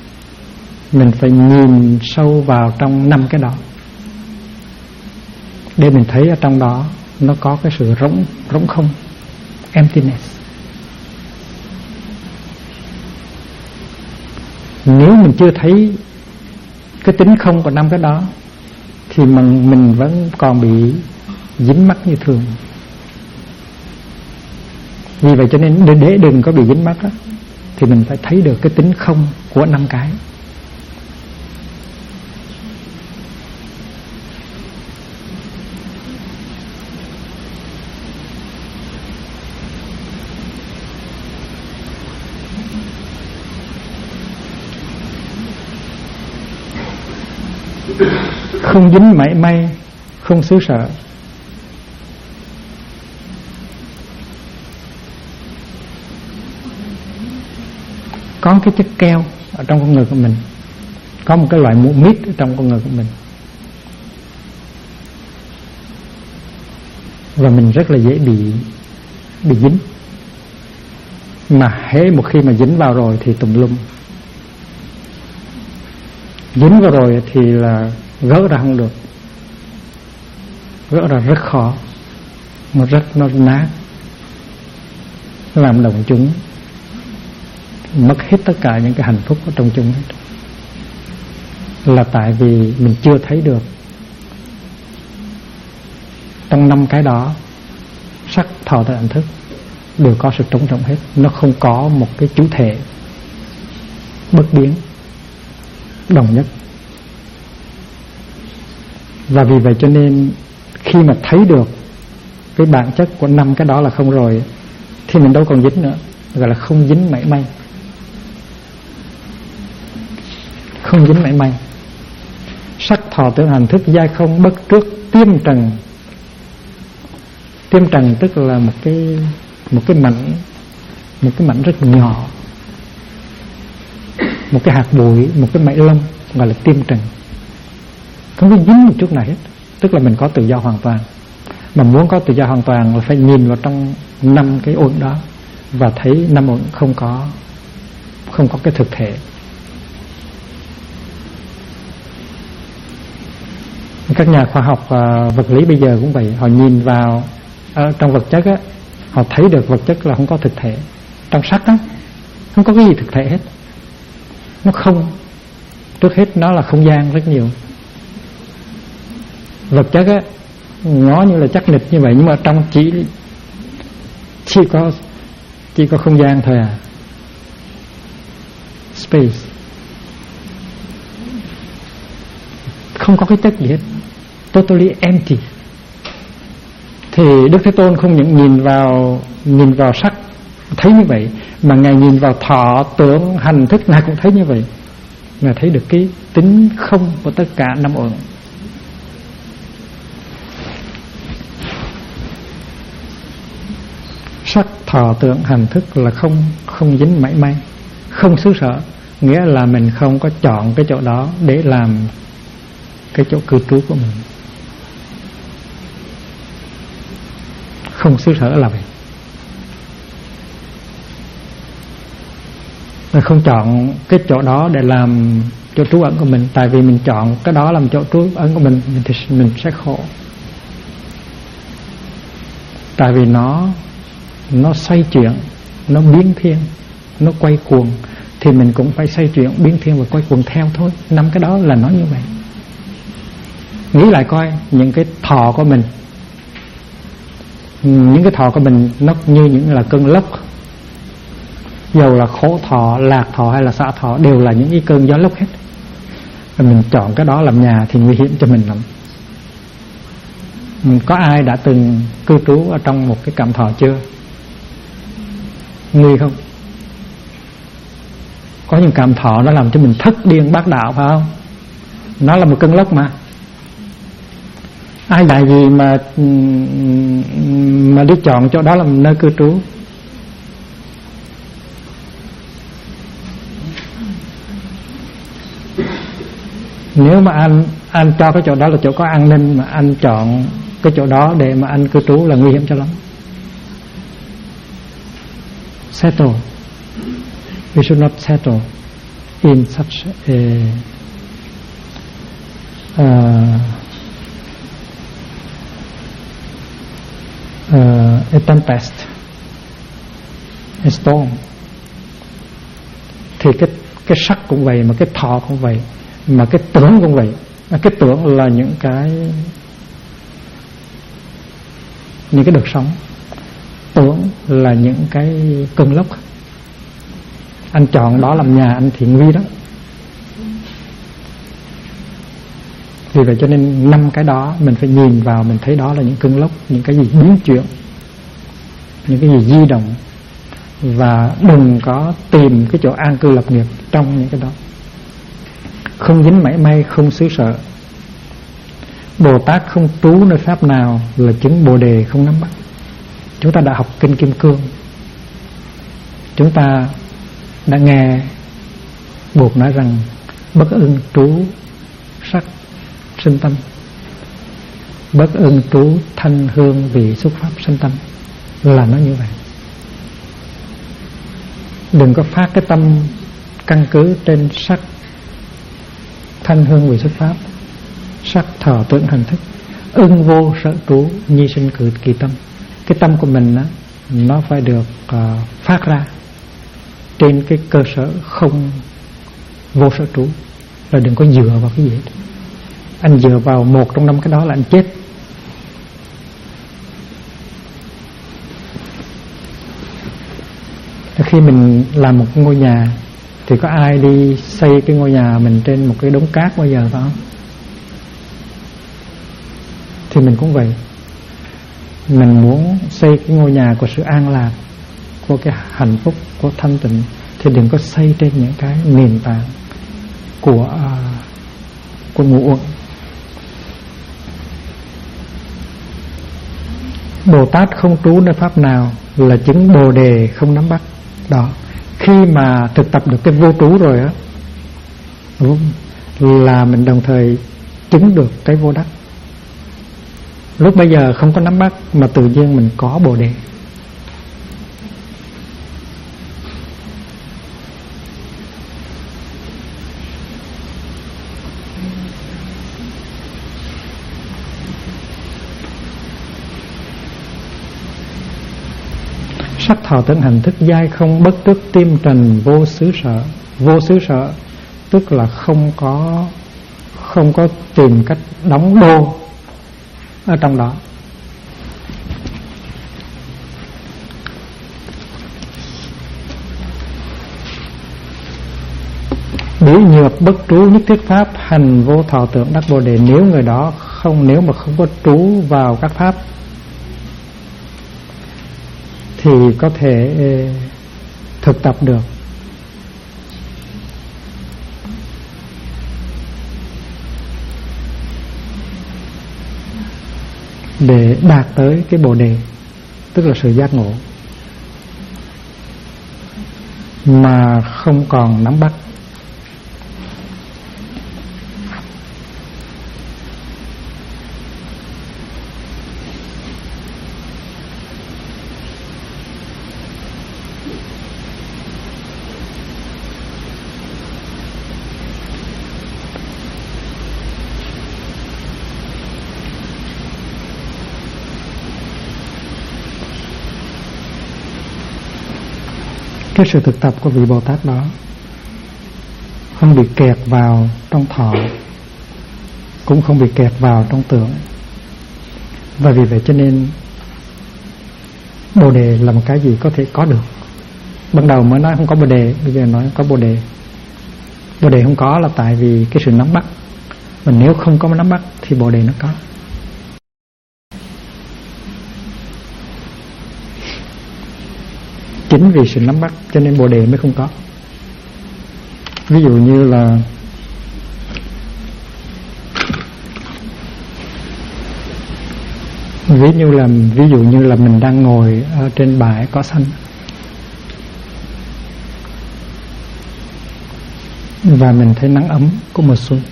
mình phải nhìn sâu vào trong 5 cái đó. để mình thấy ở trong đó nó có cái sự rỗng không, emptiness. Nếu mình chưa thấy cái tính không của 5 cái đó thì mình vẫn còn bị dính mắc như thường. Vì vậy cho nên để đừng có bị dính mắc đó, thì mình phải thấy được cái tính không của 5 cái. Không dính mảy may, không xứ sở. Có cái chất keo ở trong con người của mình, có một cái loại mụn mít ở trong con người của mình, và mình rất là dễ bị dính. Mà hễ một khi mà dính vào rồi thì tùm lum. Dính vào rồi thì là gỡ ra không được, gỡ ra rất khó, nó nát, nó làm đồng chúng mất hết tất cả những cái hạnh phúc ở trong chúng hết. Là tại vì mình chưa thấy được trong 5 cái đó, sắc thọ tưởng hành thức đều có sự trống rỗng hết. Nó không có một cái chủ thể bất biến đồng nhất. Và vì vậy cho nên khi mà thấy được cái bản chất của 5 cái đó là không rồi, thì mình đâu còn dính nữa, gọi là không dính mảy may. Không dính mảy may. Sắc thọ tưởng hành thức giai không bất trước tiêm trần. Tiêm trần tức là một cái mảnh rất nhỏ, một cái hạt bụi, một cái mảy lông, gọi là tiêm trần, không có dính một chút nào hết. Tức là mình có tự do hoàn toàn. Mà muốn có tự do hoàn toàn là phải nhìn vào trong 5 cái uẩn đó và thấy 5 uẩn không có cái thực thể. Các nhà khoa học vật lý bây giờ cũng vậy, họ nhìn vào trong vật chất á, họ thấy được vật chất là không có thực thể. Trong sắc á, không có cái gì thực thể hết, nó không. Trước hết nó là không gian rất nhiều. Vật chất á, nó như là chắc nịch như vậy, nhưng mà trong chỉ có không gian thôi à, space, không có cái chất gì hết, totally empty. Thì Đức Thế Tôn không những nhìn vào sắc thấy như vậy, mà Ngài nhìn vào thọ tưởng hành thức Ngài cũng thấy như vậy. Ngài thấy được cái tính không của tất cả 5 uẩn. Sắc thọ tưởng hành thức là không dính mảy may, không xứ sở, nghĩa là mình không có chọn cái chỗ đó để làm cái chỗ cư trú của mình. Không xứ sở là vậy. Mình không chọn cái chỗ đó để làm chỗ trú ẩn của mình. Tại vì mình chọn cái đó làm chỗ trú ẩn của mình thì mình sẽ khổ. Tại vì nó xoay chuyển, nó biến thiên, nó quay cuồng, thì mình cũng phải xoay chuyển, biến thiên và quay cuồng theo thôi. 5 cái đó là nó như vậy. Nghĩ lại coi, những cái thọ của mình, nó như những là cơn lốc. Dầu là khổ thọ, lạc thọ hay là xả thọ đều là những cái cơn gió lốc hết. Và mình chọn cái đó làm nhà thì nguy hiểm cho mình lắm. Có ai đã từng cư trú ở trong một cái cảm thọ chưa? Nguy không? Có những cảm thọ nó làm cho mình thất điên bác đạo, phải không? Nó là một cơn lốc mà. Ai dạy gì mà đi chọn chỗ đó làm nơi cư trú? Nếu mà anh cho cái chỗ đó là chỗ có an ninh, mà anh chọn cái chỗ đó để mà anh cư trú là nguy hiểm cho lắm. Settle. We should not settle in such a a tempest, a storm. Thì cái sắc cũng vậy, mà cái thọ cũng vậy, mà cái tưởng cũng vậy. Cái tưởng là những cái đợt sóng, tưởng là những cái cơn lốc. Anh chọn đó làm nhà anh thiện vi đó. Vì vậy cho nên 5 cái đó mình phải nhìn vào, mình thấy đó là những cơn lốc, những cái gì biến chuyển, những cái gì di động. Và đừng có tìm cái chỗ an cư lập nghiệp trong những cái đó. Không dính mảy may, không xứ sợ. Bồ Tát không trú nơi pháp nào là chứng Bồ Đề không nắm bắt. Chúng ta đã học Kinh Kim Cương, chúng ta đã nghe Bụt nói rằng bất ưng trú sắc sinh tâm, bất ưng trú thanh hương vị xúc pháp sinh tâm, là nó như vậy. Đừng có phát cái tâm căn cứ trên sắc, thanh hương vị xuất pháp, sắc thọ tưởng hành thức. Ưng vô sở trú nhi sinh cử kỳ tâm. Cái tâm của mình đó, nó phải được phát ra trên cái cơ sở không vô sở trú. Là đừng có dựa vào cái gì hết. Anh dựa vào một trong 5 cái đó là anh chết. Khi mình làm một ngôi nhà thì có ai đi xây cái ngôi nhà mình trên một cái đống cát bao giờ phải không? Thì mình cũng vậy. Mình muốn xây cái ngôi nhà của sự an lạc, của cái hạnh phúc, của thanh tịnh, thì đừng có xây trên những cái nền tảng của ngũ uẩn. Bồ Tát không trú nơi pháp nào là chứng Bồ Đề không nắm bắt. Đó, khi mà thực tập được cái vô trú rồi á, là mình đồng thời chứng được cái vô đắc. Lúc bây giờ không có nắm bắt mà tự nhiên mình có Bồ Đề. Sắc thọ tưởng hành thức giai không bất tức tim trần vô xứ sở. Vô xứ sở tức là không có tìm cách đóng đô ở trong đó. Biểu nhược bất trú nhất thiết pháp hành vô thọ tưởng đắc Bồ Đề. Nếu người đó nếu mà không có trú vào các pháp thì có thể thực tập được để đạt tới cái Bồ Đề, tức là sự giác ngộ, mà không còn nắm bắt. Cái sự thực tập của vị Bồ Tát đó không bị kẹt vào trong thọ, cũng không bị kẹt vào trong tưởng. Và vì vậy cho nên Bồ Đề là một cái gì có thể có được. Ban đầu mới nói không có Bồ Đề, bây giờ nói có Bồ Đề. Bồ Đề không có là tại vì cái sự nắm bắt. Mà nếu không có nắm bắt thì Bồ Đề nó có. Chính vì sự nắm bắt cho nên Bồ Đề mới không có. Ví dụ như là ví dụ như là mình đang ngồi ở trên bãi cỏ xanh và mình thấy nắng ấm của mùa xuân.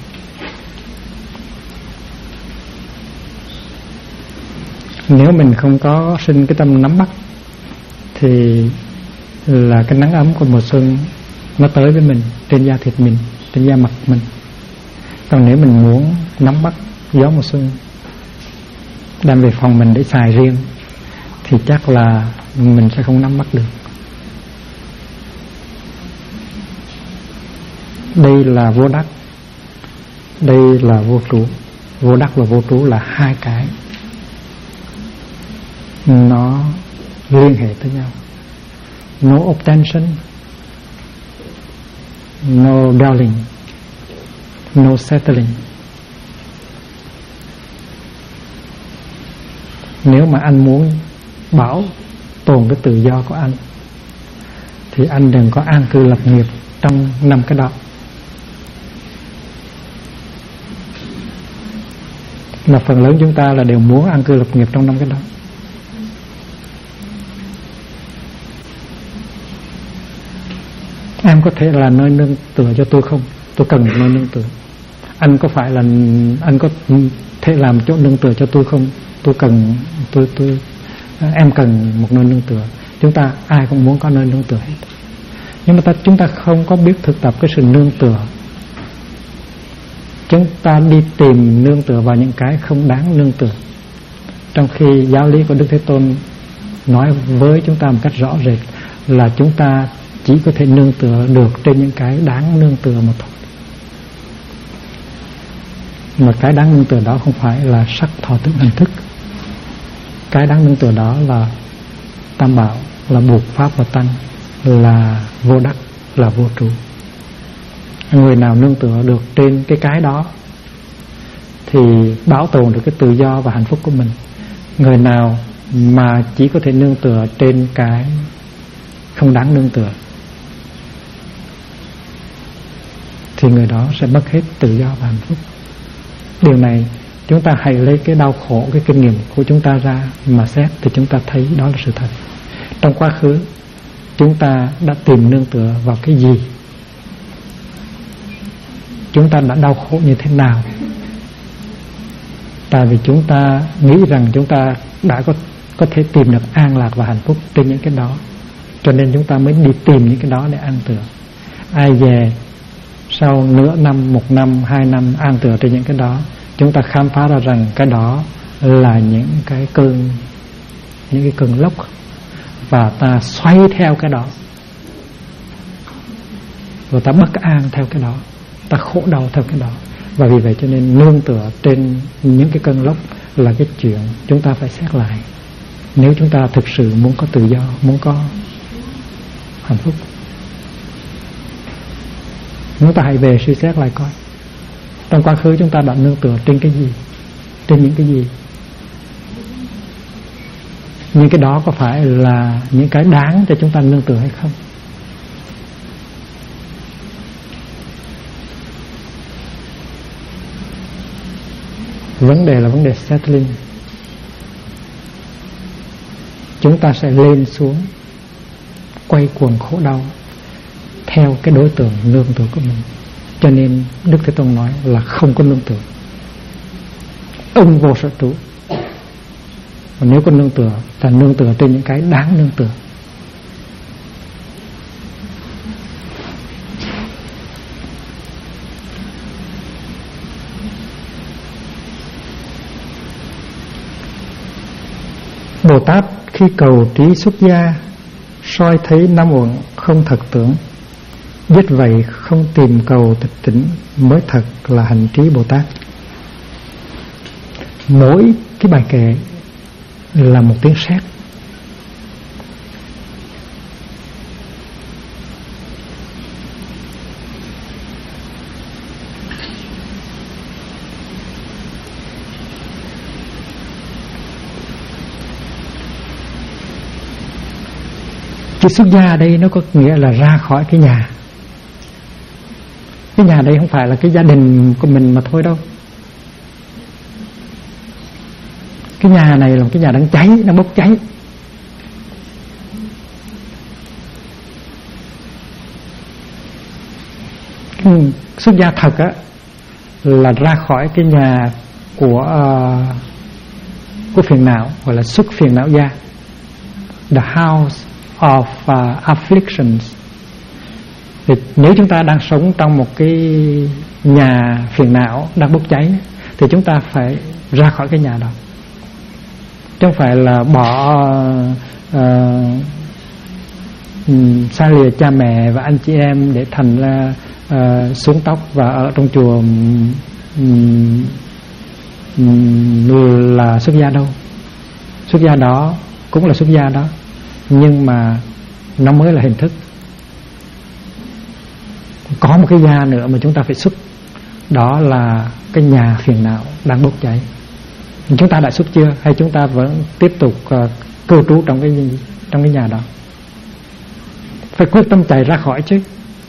Nếu mình không có sinh cái tâm nắm bắt thì là cái nắng ấm của mùa xuân nó tới với mình, trên da thịt mình, trên da mặt mình. Còn nếu mình muốn nắm bắt gió mùa xuân đem về phòng mình để xài riêng thì chắc là mình sẽ không nắm bắt được. Đây là vô đắc, đây là vô trú. Vô đắc và vô trú là hai cái nó liên hệ tới nhau. No obtention, no dwelling, no settling. Nếu mà anh muốn bảo tồn cái tự do của anh thì anh đừng có an cư lập nghiệp trong 5 cái đó. Mà phần lớn chúng ta là đều muốn an cư lập nghiệp trong 5 cái đó. Em có thể là nơi nương tựa cho tôi không? Tôi cần một nơi nương tựa. Anh có phải là anh có thể làm chỗ nương tựa cho tôi không? Tôi cần em cần một nơi nương tựa. Chúng ta ai cũng muốn có nơi nương tựa hết. Nhưng mà chúng ta không có biết thực tập cái sự nương tựa. Chúng ta đi tìm nương tựa vào những cái không đáng nương tựa, trong khi giáo lý của Đức Thế Tôn nói với chúng ta một cách rõ rệt là chúng ta chỉ có thể nương tựa được trên những cái đáng nương tựa mà thôi. Mà cái đáng nương tựa đó không phải là sắc thọ tưởng hành thức. Cái đáng nương tựa đó là tam bảo, là buộc pháp và tăng, là vô đắc, là vô trụ. Người nào nương tựa được trên cái đó thì bảo tồn được cái tự do và hạnh phúc của mình. Người nào mà chỉ có thể nương tựa trên cái không đáng nương tựa thì người đó sẽ mất hết tự do và hạnh phúc. Điều này chúng ta hãy lấy cái đau khổ, cái kinh nghiệm của chúng ta ra mà xét thì chúng ta thấy đó là sự thật. Trong quá khứ chúng ta đã tìm nương tựa vào cái gì? Chúng ta đã đau khổ như thế nào? Tại vì chúng ta nghĩ rằng chúng ta đã có thể tìm được an lạc và hạnh phúc trên những cái đó, cho nên chúng ta mới đi tìm những cái đó để an tựa. Ai về sau nửa năm, 1 năm, 2 năm an tựa trên những cái đó, chúng ta khám phá ra rằng cái đó là những cái cơn lốc, và ta xoay theo cái đó, rồi ta bất an theo cái đó, ta khổ đau theo cái đó. Và vì vậy cho nên nương tựa trên những cái cơn lốc là cái chuyện chúng ta phải xét lại, nếu chúng ta thực sự muốn có tự do, muốn có hạnh phúc. Chúng ta hãy về suy xét lại coi, trong quá khứ chúng ta đã nương tựa trên cái gì, trên những cái gì. Những cái đó có phải là những cái đáng cho chúng ta nương tựa hay không? Vấn đề là vấn đề settling. Chúng ta sẽ lên xuống, quay cuồng khổ đau theo cái đối tượng nương tựa của mình. Cho nên Đức Thế Tôn nói là không có nương tựa, ông vô sở trụ. Còn nếu có nương tựa, ta nương tựa trên những cái đáng nương tựa. Bồ Tát khi cầu trí xuất gia, soi thấy năm uẩn không thật tưởng, biết vậy không tìm cầu tịch tỉnh, mới thật là hành trí Bồ Tát. Mỗi cái bài kệ là một tiếng sét. Cái xuất gia ở đây nó có nghĩa là ra khỏi cái nhà. Cái nhà đây không phải là cái gia đình của mình mà thôi đâu. Cái nhà này là một cái nhà đang cháy, đang bốc cháy. Xuất gia thật á là ra khỏi cái nhà của phiền não, gọi là xuất phiền não gia, the house of afflictions. Thì nếu chúng ta đang sống trong một cái nhà phiền não đang bốc cháy thì chúng ta phải ra khỏi cái nhà đó. chứ không phải là bỏ xa lìa cha mẹ và anh chị em để thành ra xuống tóc và ở trong chùa là xuất gia đâu. Xuất gia đó cũng là xuất gia đó, nhưng mà nó mới là hình thức. Có một cái gia nữa mà chúng ta phải xuất, đó là cái nhà phiền não đang bốc cháy. Chúng ta đã xuất chưa, hay chúng ta vẫn tiếp tục cư trú trong cái nhà đó? Phải quyết tâm chạy ra khỏi chứ.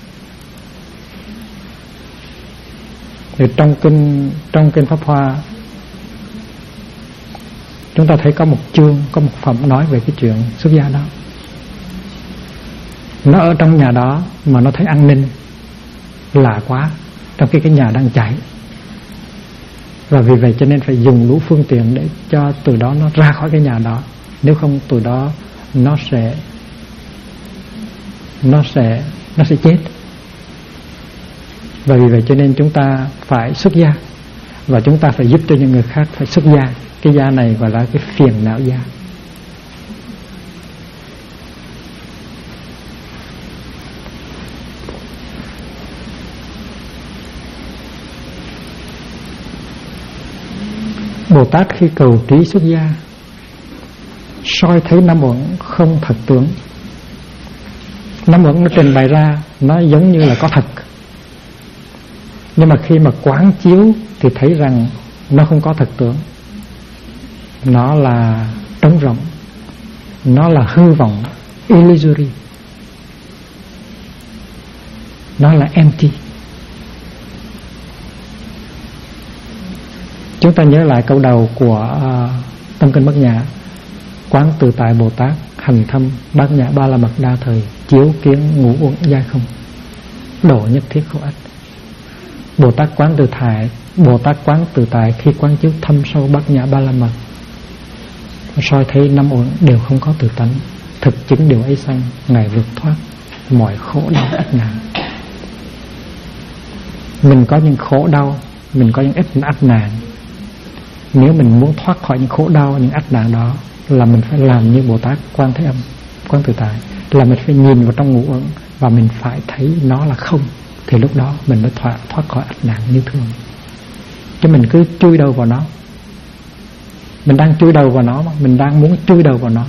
Thì trong kinh Pháp Hoa, chúng ta thấy có một chương, có một phẩm nói về cái chuyện xuất gia đó. Nó ở trong nhà đó mà nó thấy an ninh lạ quá, trong khi cái nhà đang cháy. Và vì vậy cho nên phải dùng đủ phương tiện để cho từ đó nó ra khỏi cái nhà đó. Nếu không từ đó nó sẽ chết. Và vì vậy cho nên chúng ta phải xuất gia, và chúng ta phải giúp cho những người khác phải xuất gia. Cái gia này gọi là cái phiền não gia. Bồ Tát khi cầu trí xuất gia, soi thấy năm uẩn không thật tướng. Năm uẩn nó trình bày ra nó giống như là có thật, nhưng mà khi mà quán chiếu thì thấy rằng nó không có thật tướng. Nó là trống rỗng, nó là hư vọng, illusory, nó là empty. Chúng ta nhớ lại câu đầu của Tâm Kinh Bát Nhã: quán tự tại Bồ Tát hành thâm bát nhã ba la mật đa thời, chiếu kiến ngũ uẩn giai không, độ nhất thiết khổ ách. Bồ Tát quán tự tại khi quán chiếu thâm sâu bát nhã ba la mật, soi thấy năm uẩn đều không có tự tánh, thực chứng điều ấy sanh, ngài vượt thoát mọi khổ đau ách nạn. Mình có những khổ đau, mình có những ách nạn. Nếu mình muốn thoát khỏi những khổ đau, những ách nạn đó, là mình phải làm như Bồ Tát Quan Thế Âm, quán tự tại, là mình phải nhìn vào trong ngũ uẩn và mình phải thấy nó là không, thì lúc đó mình mới thoát khỏi ách nạn như thường. Chứ mình cứ chui đầu vào nó. Mình đang chui đầu vào nó mà, mình đang muốn chui đầu vào nó.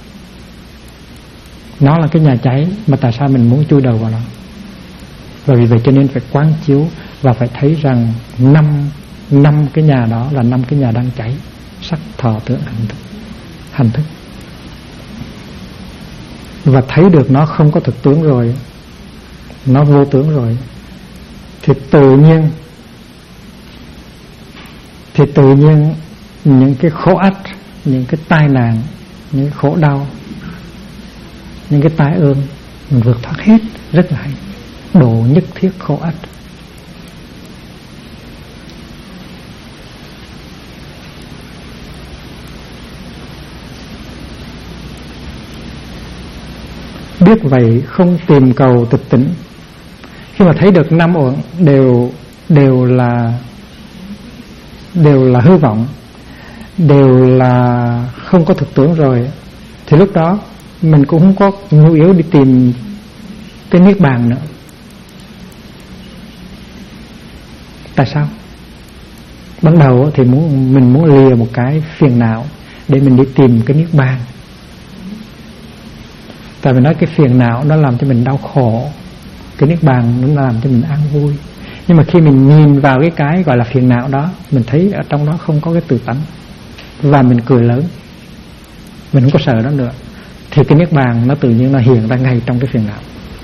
Nó là cái nhà cháy, mà tại sao mình muốn chui đầu vào nó? Và vì vậy cho nên phải quán chiếu và phải thấy rằng năm cái nhà đó là 5 cái nhà đang cháy: sắc, thọ, tưởng, hành thức. Và thấy được nó không có thực tướng rồi, nó vô tướng rồi, thì tự nhiên những cái khổ ách, những cái tai nạn, những cái khổ đau, những cái tai ương mình vượt thoát hết. Rất là hay. Độ nhất thiết khổ ách. Biết vậy không tìm cầu tịch tỉnh. Khi mà thấy được 5 uẩn đều là hư vọng, đều là không có thực tướng rồi, thì lúc đó mình cũng không có nhu yếu đi tìm cái niết bàn nữa. Tại sao? Ban đầu thì mình muốn lìa một cái phiền não để mình đi tìm cái niết bàn. Tại vì nói cái phiền não nó làm cho mình đau khổ, cái niết bàn nó làm cho mình an vui. Nhưng mà khi mình nhìn vào cái gọi là phiền não đó, mình thấy ở trong đó không có cái tự tánh, và mình cười lớn, mình không có sợ đó nữa, thì cái niết bàn nó tự nhiên nó hiện ra ngay trong cái phiền não.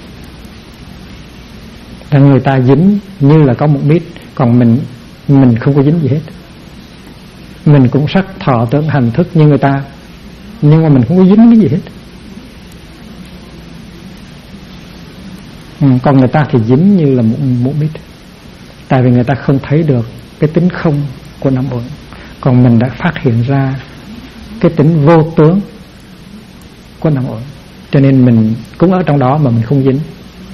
Là người ta dính như là có một mít, còn mình không có dính gì hết. Mình cũng sắc, thọ, tưởng, hành, thức như người ta, nhưng mà mình không có dính cái gì hết. Còn người ta thì dính như là một mít. Tại vì người ta không thấy được cái tính không của 5 uẩn. Còn mình đã phát hiện ra cái tính vô tướng của 5 uẩn, cho nên mình cũng ở trong đó mà mình không dính.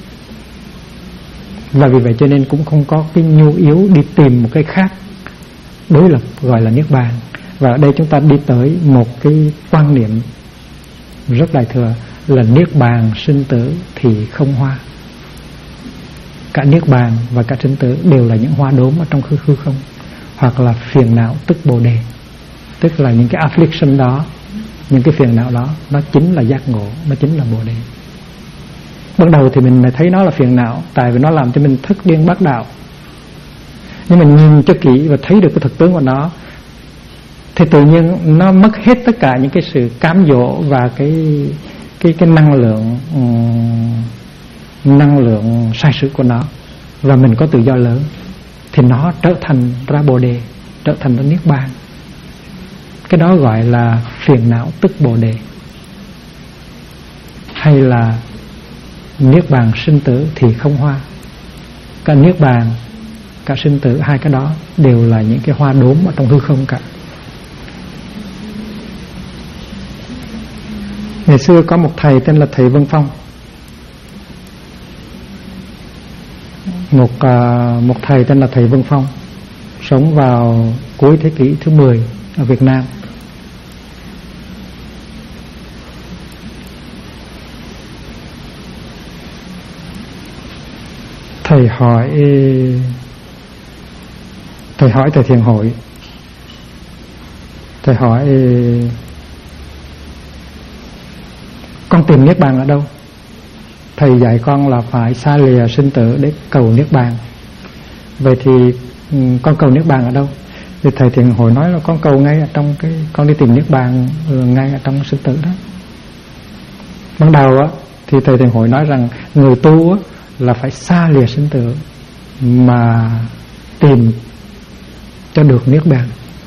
Và vì vậy cho nên cũng không có cái nhu yếu đi tìm một cái khác đối lập gọi là niết bàn, Và ở đây chúng ta đi tới một cái quan niệm rất đại thừa là niết bàn sinh tử thì không hoa. Cả niết bàn và cả sinh tử đều là những hoa đốm ở trong hư không, hoặc là phiền não tức bồ đề. Tức là những cái affliction đó, những cái phiền não đó, nó chính là giác ngộ, nó chính là bồ đề. Ban đầu thì mình thấy nó là phiền não, tại vì nó làm cho mình thất điên bát đạo. Nhưng mình nhìn cho kỹ và thấy được cái thực tướng của nó, thì tự nhiên nó mất hết tất cả những cái sự cám dỗ và cái năng lượng sai sự của nó, và mình có tự do lớn, thì nó trở thành ra bồ đề, trở thành ra niết bàn. Cái đó gọi là phiền não tức bồ đề, hay là niết bàn sinh tử thì không hoa. Cả niết bàn, cả sinh tử, hai cái đó đều là những cái hoa đốm ở trong hư không cả. Ngày xưa có một thầy tên là thầy Vân Phong, một thầy tên là thầy Vân Phong, sống vào cuối thế kỷ thứ 10 ở Việt Nam. Thầy hỏi Thầy Thiền Hội, thầy hỏi con tìm niết bàn ở đâu? Thầy dạy con là phải xa lìa sinh tử để cầu niết bàn. Vậy thì con cầu niết bàn ở đâu? Thì thầy Thiền Hội nói là con cầu ngay ở trong con đi tìm niết bàn ngay ở trong sinh tử đó. Ban đầu á thì thầy Thiền Hội nói rằng người tu á là phải xa lìa sinh tử mà tìm cho được niết bàn,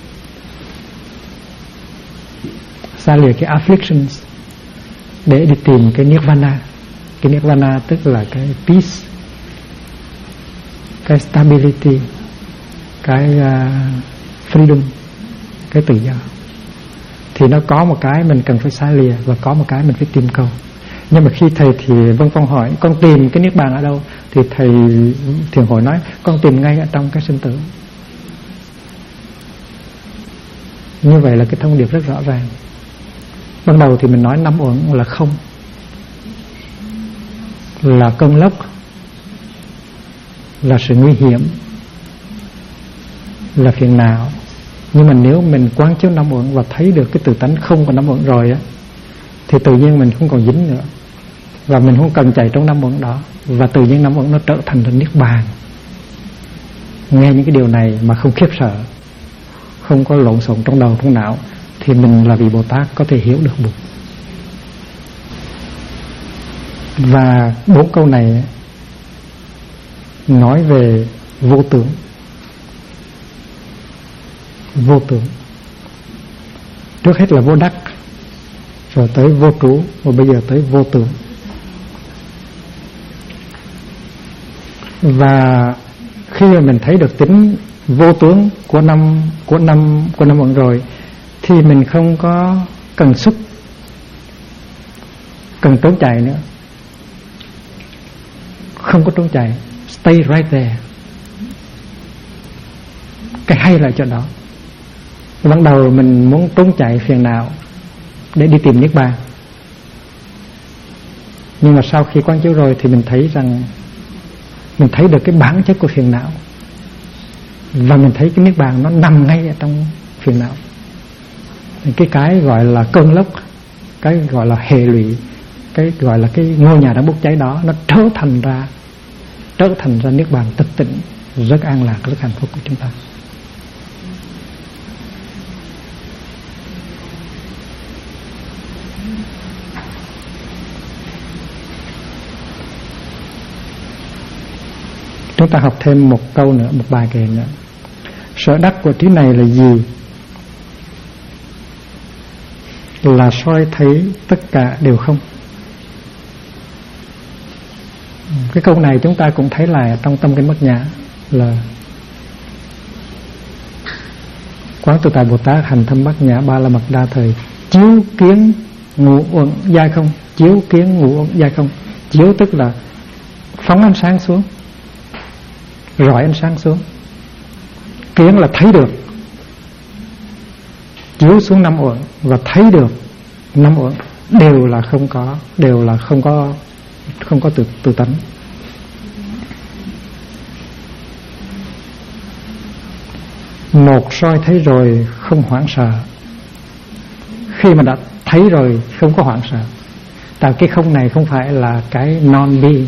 xa lìa cái afflictions để đi tìm cái nirvana. Cái nirvana tức là cái peace, cái stability, cái freedom, cái tự do. Thì nó có một cái mình cần phải xa lìa, và có một cái mình phải tìm cầu. Nhưng mà khi thầy thì Vân Phong hỏi con tìm cái niết bàn ở đâu, thì thầy Thiền Hội nói con tìm ngay ở trong cái sinh tử. Như vậy là cái thông điệp rất rõ ràng. Ban đầu thì mình nói năm uẩn là không, là cơn lốc, là sự nguy hiểm, là phiền não. Nhưng mà nếu mình quán chiếu năm uẩn và thấy được cái tự tánh không của năm uẩn rồi á, thì tự nhiên mình không còn dính nữa, và mình không cần chạy trong năm uẩn đó, và tự nhiên năm uẩn nó trở thành niết bàn. Nghe những cái điều này mà không khiếp sợ, không có lộn xộn trong đầu trong não, thì mình là vị Bồ Tát có thể hiểu được Bụt. Và 4 câu này nói về vô tưởng. Vô tưởng, trước hết là vô đắc, rồi tới vô trú, và bây giờ tới vô tưởng. Và khi mà mình thấy được tính vô tướng của năm uẩn rồi, thì mình không có cần sức, cần trốn chạy nữa, không có trốn chạy, stay right there. Cái hay là chỗ đó. Ban đầu mình muốn trốn chạy phiền não để đi tìm niết bàn, nhưng mà sau khi quán chiếu rồi thì mình thấy rằng mình thấy được cái bản chất của phiền não, và mình thấy cái niết bàn nó nằm ngay ở trong phiền não. Cái gọi là cơn lốc, cái gọi là hệ lụy, cái gọi là cái ngôi nhà đang bốc cháy đó, nó trở thành ra niết bàn tịch tịnh, rất an lạc, rất hạnh phúc của chúng ta. Chúng ta học thêm một câu nữa, một bài kệ nữa. Sở đắc của trí này là gì? Là soi thấy tất cả đều không. Cái câu này chúng ta cũng thấy là trong Tâm Kinh Bát Nhã, là Quán Tự Tại Bồ Tát hành thâm Bát Nhã ba la mật đa thời, chiếu kiến ngũ uẩn giai không. Chiếu kiến ngũ uẩn giai không. Chiếu tức là phóng ánh sáng xuống, rọi ánh sáng xuống. Kiến là thấy được, chiếu xuống năm uẩn và thấy được năm uẩn đều là không có, đều là không có tự tánh. Một soi thấy rồi không hoảng sợ. Khi mà đã thấy rồi không có hoảng sợ. Tại cái không này không phải là cái non-being.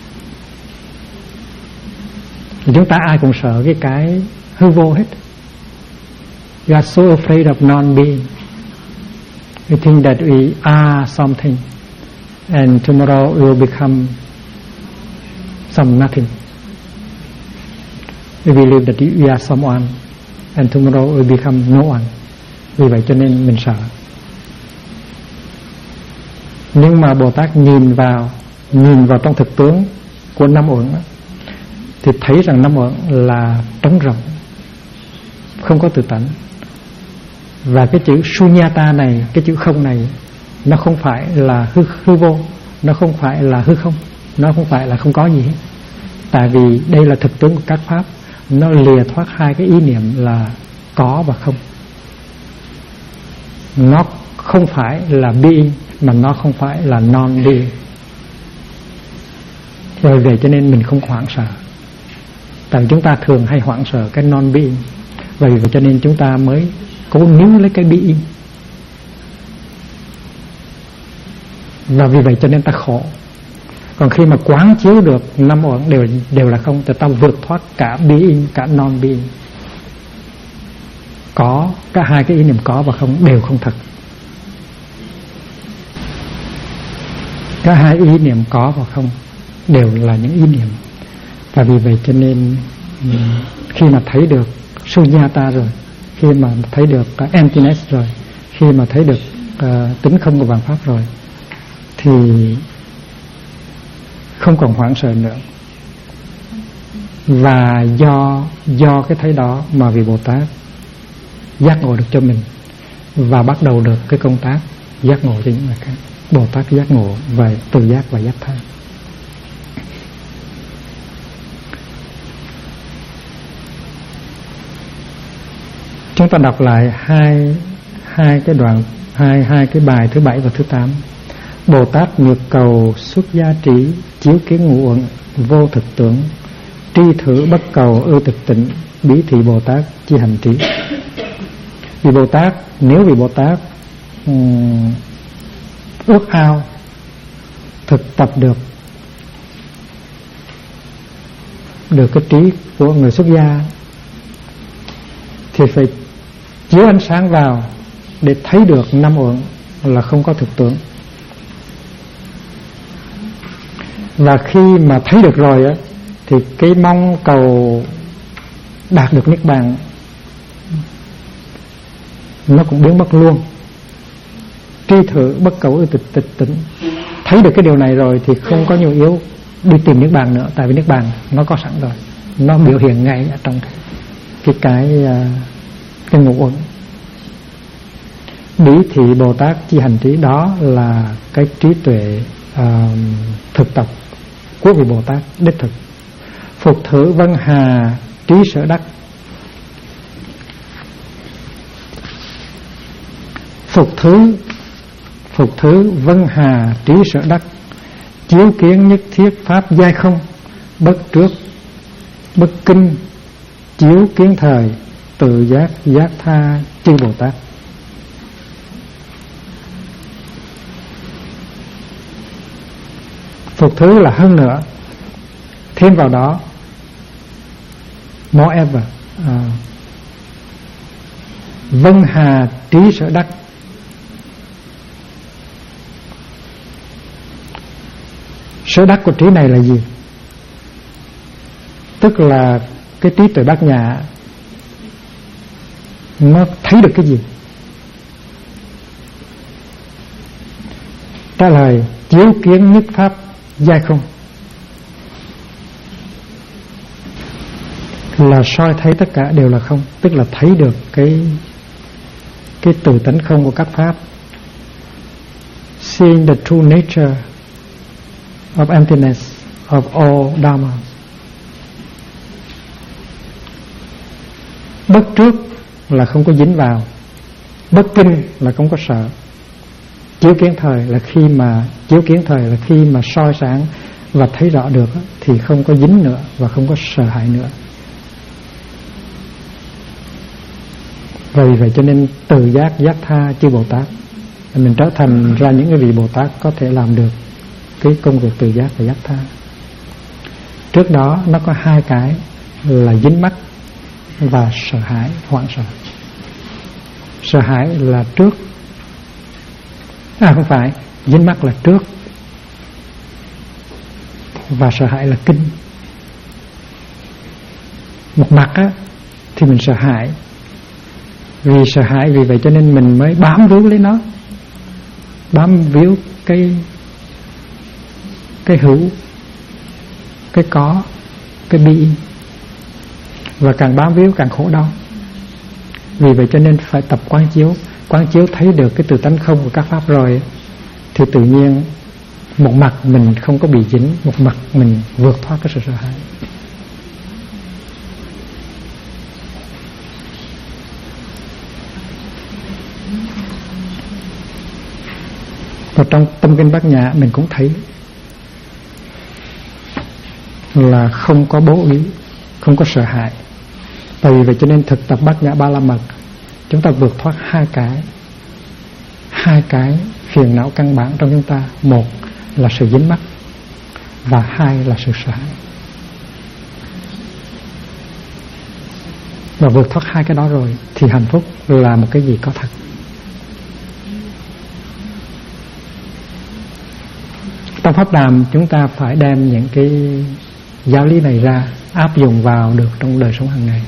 Chúng ta ai cũng sợ cái hư vô hết. You are so afraid of non-being. We think that we are something, and tomorrow we will become some nothing. We believe that we are someone, and tomorrow we will become no one. Vì vậy cho nên mình sợ. Nhưng mà Bồ Tát nhìn vào trong thực tướng của năm uẩn thì thấy rằng năm uẩn là trống rỗng, không có tự tánh. Và cái chữ sunyata này, cái chữ không này, nó không phải là hư vô, nó không phải là hư không, nó không phải là không có gì hết. Tại vì đây là thực tướng của các pháp, nó lìa thoát hai cái ý niệm là có và không. Nó không phải là being, mà nó không phải là non-being. Rồi vậy cho nên mình không hoảng sợ. Tại vì chúng ta thường hay hoảng sợ cái non-being. Vậy cho nên chúng ta mới cố níu lấy cái being. Và vì vậy cho nên ta khổ. Còn khi mà quán chiếu được năm uẩn đều là không, thì ta vượt thoát cả being, cả non-being. Có, cả hai cái ý niệm có và không đều không thật. Cả hai ý niệm có và không đều là những ý niệm. Và vì vậy cho nên khi mà thấy được sunyata rồi, khi mà thấy được emptiness rồi, khi mà thấy được tính không của vạn pháp rồi, thì không còn hoảng sợ nữa. Và do cái thấy đó mà vị Bồ Tát giác ngộ được cho mình và bắt đầu được cái công tác giác ngộ cho những người khác. Bồ Tát giác ngộ về từ giác và giác tha. Chúng ta đọc lại hai cái đoạn, hai cái bài thứ 7 và thứ 8. Bồ Tát nhược cầu xuất gia trí, chiếu kiến ngũ uẩn vô thực tưởng, tri thử bất cầu ư thực tịnh, bí thị Bồ Tát chi hành trí. Vì Bồ Tát, nếu vì Bồ Tát ước ao thực tập được cái trí của người xuất gia, thì phải chiếu ánh sáng vào để thấy được năm uẩn là không có thực tưởng. Và khi mà thấy được rồi á, thì cái mong cầu đạt được niết bàn nó cũng biến mất luôn. Tri thử bất cầu ư tịch tịnh. Thấy được cái điều này rồi thì không có nhiều yếu đi tìm niết bàn nữa, tại vì niết bàn nó có sẵn rồi, nó biểu hiện ngay ở trong cái ngũ uẩn. Bí thị Bồ Tát chi hành trí, đó là cái trí tuệ thực tập của vị Bồ Tát đích thực. Phục thử vân hà trí sở đắc. Phục thứ vân hà trí sở đắc, chiếu kiến nhất thiết pháp giai không, bất trước bất kinh, chiếu kiến thời tự giác giác tha chư Bồ Tát. Phục thứ là hơn nữa, thêm vào đó, moreover. Vân hà trí sở đắc. Sở đắc của trí này là gì? Tức là cái trí tuệ bát nhã nó thấy được cái gì? Trả lời: chiếu kiến nhất pháp giai không. Là soi thấy tất cả đều là không, tức là thấy được cái tự tánh không của các pháp. Seeing the true nature of emptiness of all dharma. Bất trước là không có dính vào, Bất kinh là không có sợ. Chiếu kiến thời là khi mà soi sáng và thấy rõ được thì không có dính nữa và không có sợ hãi nữa. Vì vậy cho nên từ giác, giác tha chư Bồ Tát, mình trở thành ra những cái vị Bồ Tát có thể làm được cái công việc từ giác và giác tha. Trước đó nó có hai cái là dính mắc và sợ hãi, hoảng sợ. Sợ hãi là trước, không phải, dính mắc là trước và sợ hãi là kinh. Một mặt á thì mình sợ hãi, vì sợ hãi, vì vậy cho nên mình mới bám víu lấy nó, bám víu cái hữu, cái có, cái bị, và càng bám víu càng khổ đau. Vì vậy cho nên phải tập quán chiếu thấy được cái từ tánh không của các pháp rồi thì tự nhiên một mặt mình không có bị dính, một mặt mình vượt thoát cái sự sợ hãi. Và trong tâm kinh Bát Nhã mình cũng thấy là không có bố ý, không có sợ hãi. Và vì vậy cho nên thực tập Bát Nhã Ba La Mật, chúng ta vượt thoát hai cái phiền não căn bản trong chúng ta. Một là sự dính mắc và hai là sự sợ hãi. Và vượt thoát hai cái đó rồi thì hạnh phúc là một cái gì có thật. Trong Pháp Đàm chúng ta phải đem những cái giáo lý này ra áp dụng vào được trong đời sống hàng ngày.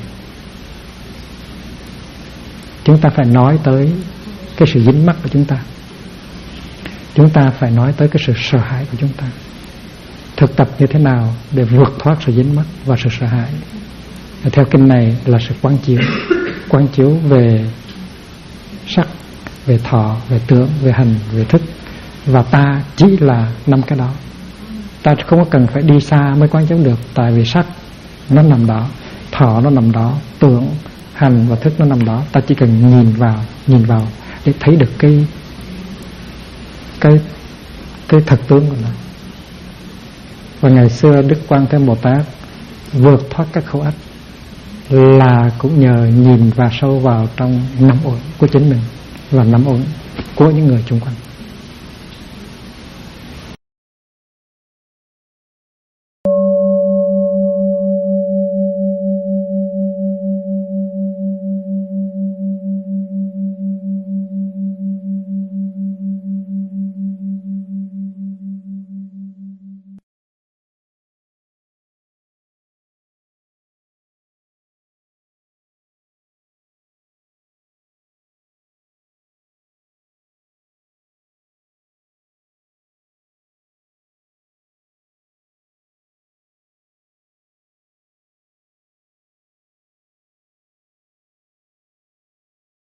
Chúng ta phải nói tới cái sự dính mắc của chúng ta, chúng ta phải nói tới cái sự sợ hãi của chúng ta. Thực tập như thế nào để vượt thoát sự dính mắc và sự sợ hãi? Theo kinh này là sự quán chiếu về sắc, về thọ, về tưởng, về hành, về thức. Và ta chỉ là 5 cái đó. Ta không có cần phải đi xa mới quán chiếu được. Tại vì sắc nó nằm đó, thọ nó nằm đó, tưởng, hành và thức nó nằm đó. Ta chỉ cần nhìn vào để thấy được cái thật tướng của nó. Và ngày xưa Đức Quan Thế Âm Bồ Tát vượt thoát các khổ ách là cũng nhờ nhìn và sâu vào trong 5 uẩn của chính mình và 5 uẩn của những người xung quanh.